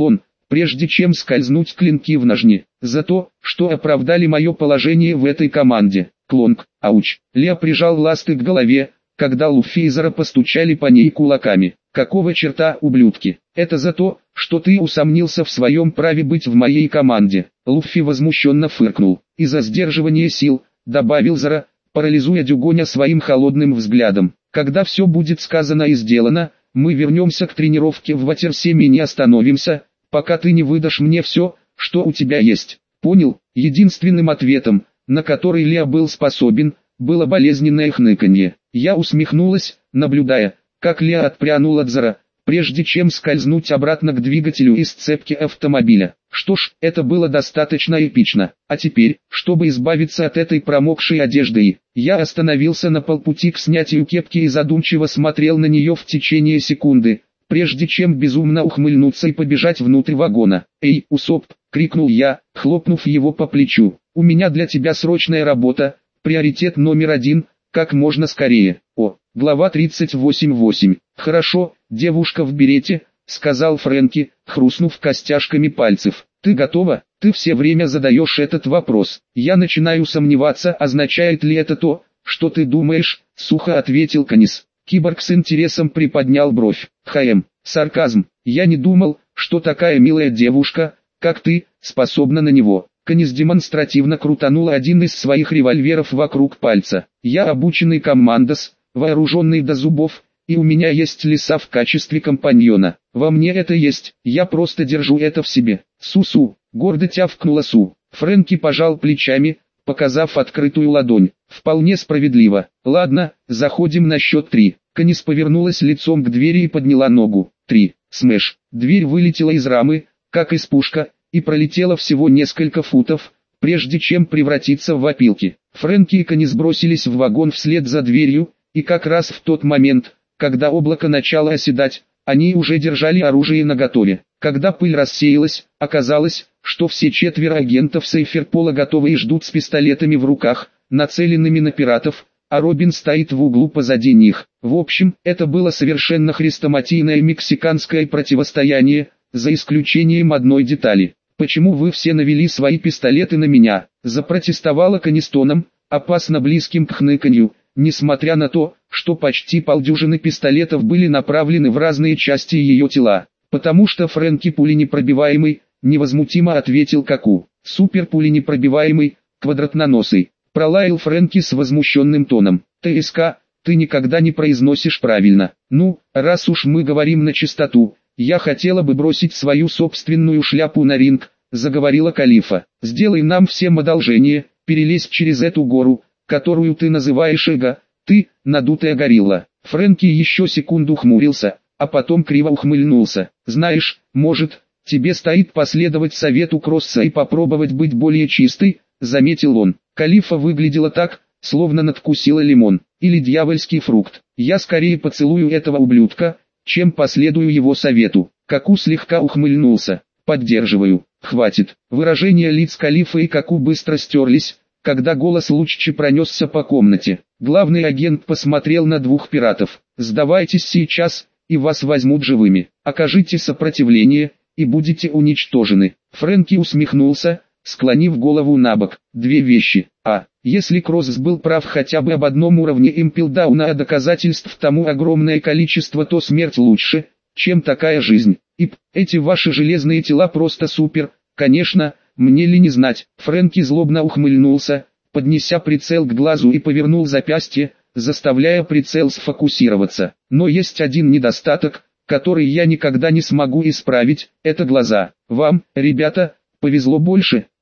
прежде чем скользнуть клинки в ножни. За то, что оправдали мое положение в этой команде. Клонк, ауч. Леа прижал ласты к голове, когда Луффи и Зара постучали по ней кулаками. Какого черта, ублюдки? Это за то, что ты усомнился в своем праве быть в моей команде. Луффи возмущенно фыркнул. Из-за сдерживания сил, добавил Зара, парализуя Дюгоня своим холодным взглядом. Когда все будет сказано и сделано, мы вернемся к тренировке в Ватерсеме и не остановимся, пока ты не выдашь мне все, что у тебя есть. Понял? Единственным ответом, на который Леа был способен, было болезненное хныканье. Я усмехнулась, наблюдая, как Леа отпрянул от Зара, прежде чем скользнуть обратно к двигателю из цепки автомобиля. Что ж, это было достаточно эпично. А теперь, чтобы избавиться от этой промокшей одежды, я остановился на полпути к снятию кепки и задумчиво смотрел на нее в течение секунды, прежде чем безумно ухмыльнуться и побежать внутрь вагона. «Эй, Усоп!» — крикнул я, хлопнув его по плечу. «У меня для тебя срочная работа, приоритет номер один, как можно скорее». О, глава тридцать восемь восемь. «Хорошо, девушка в берете», — сказал Фрэнки, хрустнув костяшками пальцев. «Ты готова?» «Ты все время задаешь этот вопрос. Я начинаю сомневаться, означает ли это то, что ты думаешь», — сухо ответил Канис. Киборг с интересом приподнял бровь. «Хм, сарказм. Я не думал, что такая милая девушка, как ты, способна на него». Канис демонстративно крутанул один из своих револьверов вокруг пальца. «Я обученный командос, вооруженный до зубов, и у меня есть лиса в качестве компаньона. Во мне это есть, я просто держу это в себе». «Су-су», — гордо тявкнула Су. Фрэнки пожал плечами, показав открытую ладонь. «Вполне справедливо. Ладно, заходим на счет три». Канис повернулась лицом к двери и подняла ногу. «Три». Смэш. Дверь вылетела из рамы, как из пушка, и пролетела всего несколько футов, прежде чем превратиться в опилки. Фрэнки и Канис бросились в вагон вслед за дверью, и как раз в тот момент, когда облако начало оседать, они уже держали оружие наготове. Когда пыль рассеялась, оказалось, что все четверо агентов Сейферпола готовы и ждут с пистолетами в руках, нацеленными на пиратов, а Робин стоит в углу позади них. В общем, это было совершенно хрестоматийное мексиканское противостояние, за исключением одной детали. «Почему вы все навели свои пистолеты на меня?» – запротестовала Канистоном, опасно близким к хныканью, несмотря на то, что почти полдюжины пистолетов были направлены в разные части ее тела. «Потому что Фрэнки пуленепробиваемый», – невозмутимо ответил Каку. «Супер пуленепробиваемый, квадратноносый», – пролаял Фрэнки с возмущенным тоном. «ТСК, ты никогда не произносишь правильно. Ну, раз уж мы говорим на чистоту, я хотела бы бросить свою собственную шляпу на ринг», — заговорила Калифа. «Сделай нам всем одолжение, перелезь через эту гору, которую ты называешь эго, ты, надутая горилла». Фрэнки еще секунду хмурился, а потом криво ухмыльнулся. «Знаешь, может, тебе стоит последовать совету Кросса и попробовать быть более чистой», — заметил он. Калифа выглядела так, словно надкусила лимон, или дьявольский фрукт. «Я скорее поцелую этого ублюдка, чем последую его совету». Каку слегка ухмыльнулся. «Поддерживаю». «Хватит». Выражения лиц Калифа и Каку быстро стерлись, когда голос Луччи пронесся по комнате. Главный агент посмотрел на двух пиратов. «Сдавайтесь сейчас, и вас возьмут живыми. Окажите сопротивление, и будете уничтожены». Фрэнки усмехнулся, склонив голову набок. «Две вещи. А. Если Кросс был прав хотя бы об одном уровне импелдауна, а доказательств тому огромное количество, то смерть лучше, чем такая жизнь. И эти ваши железные тела просто супер, конечно, мне ли не знать». Фрэнки злобно ухмыльнулся, поднеся прицел к глазу и повернул запястье, заставляя прицел сфокусироваться. «Но есть один недостаток, который я никогда не смогу исправить, это глаза. Вам, ребята, повезло больше,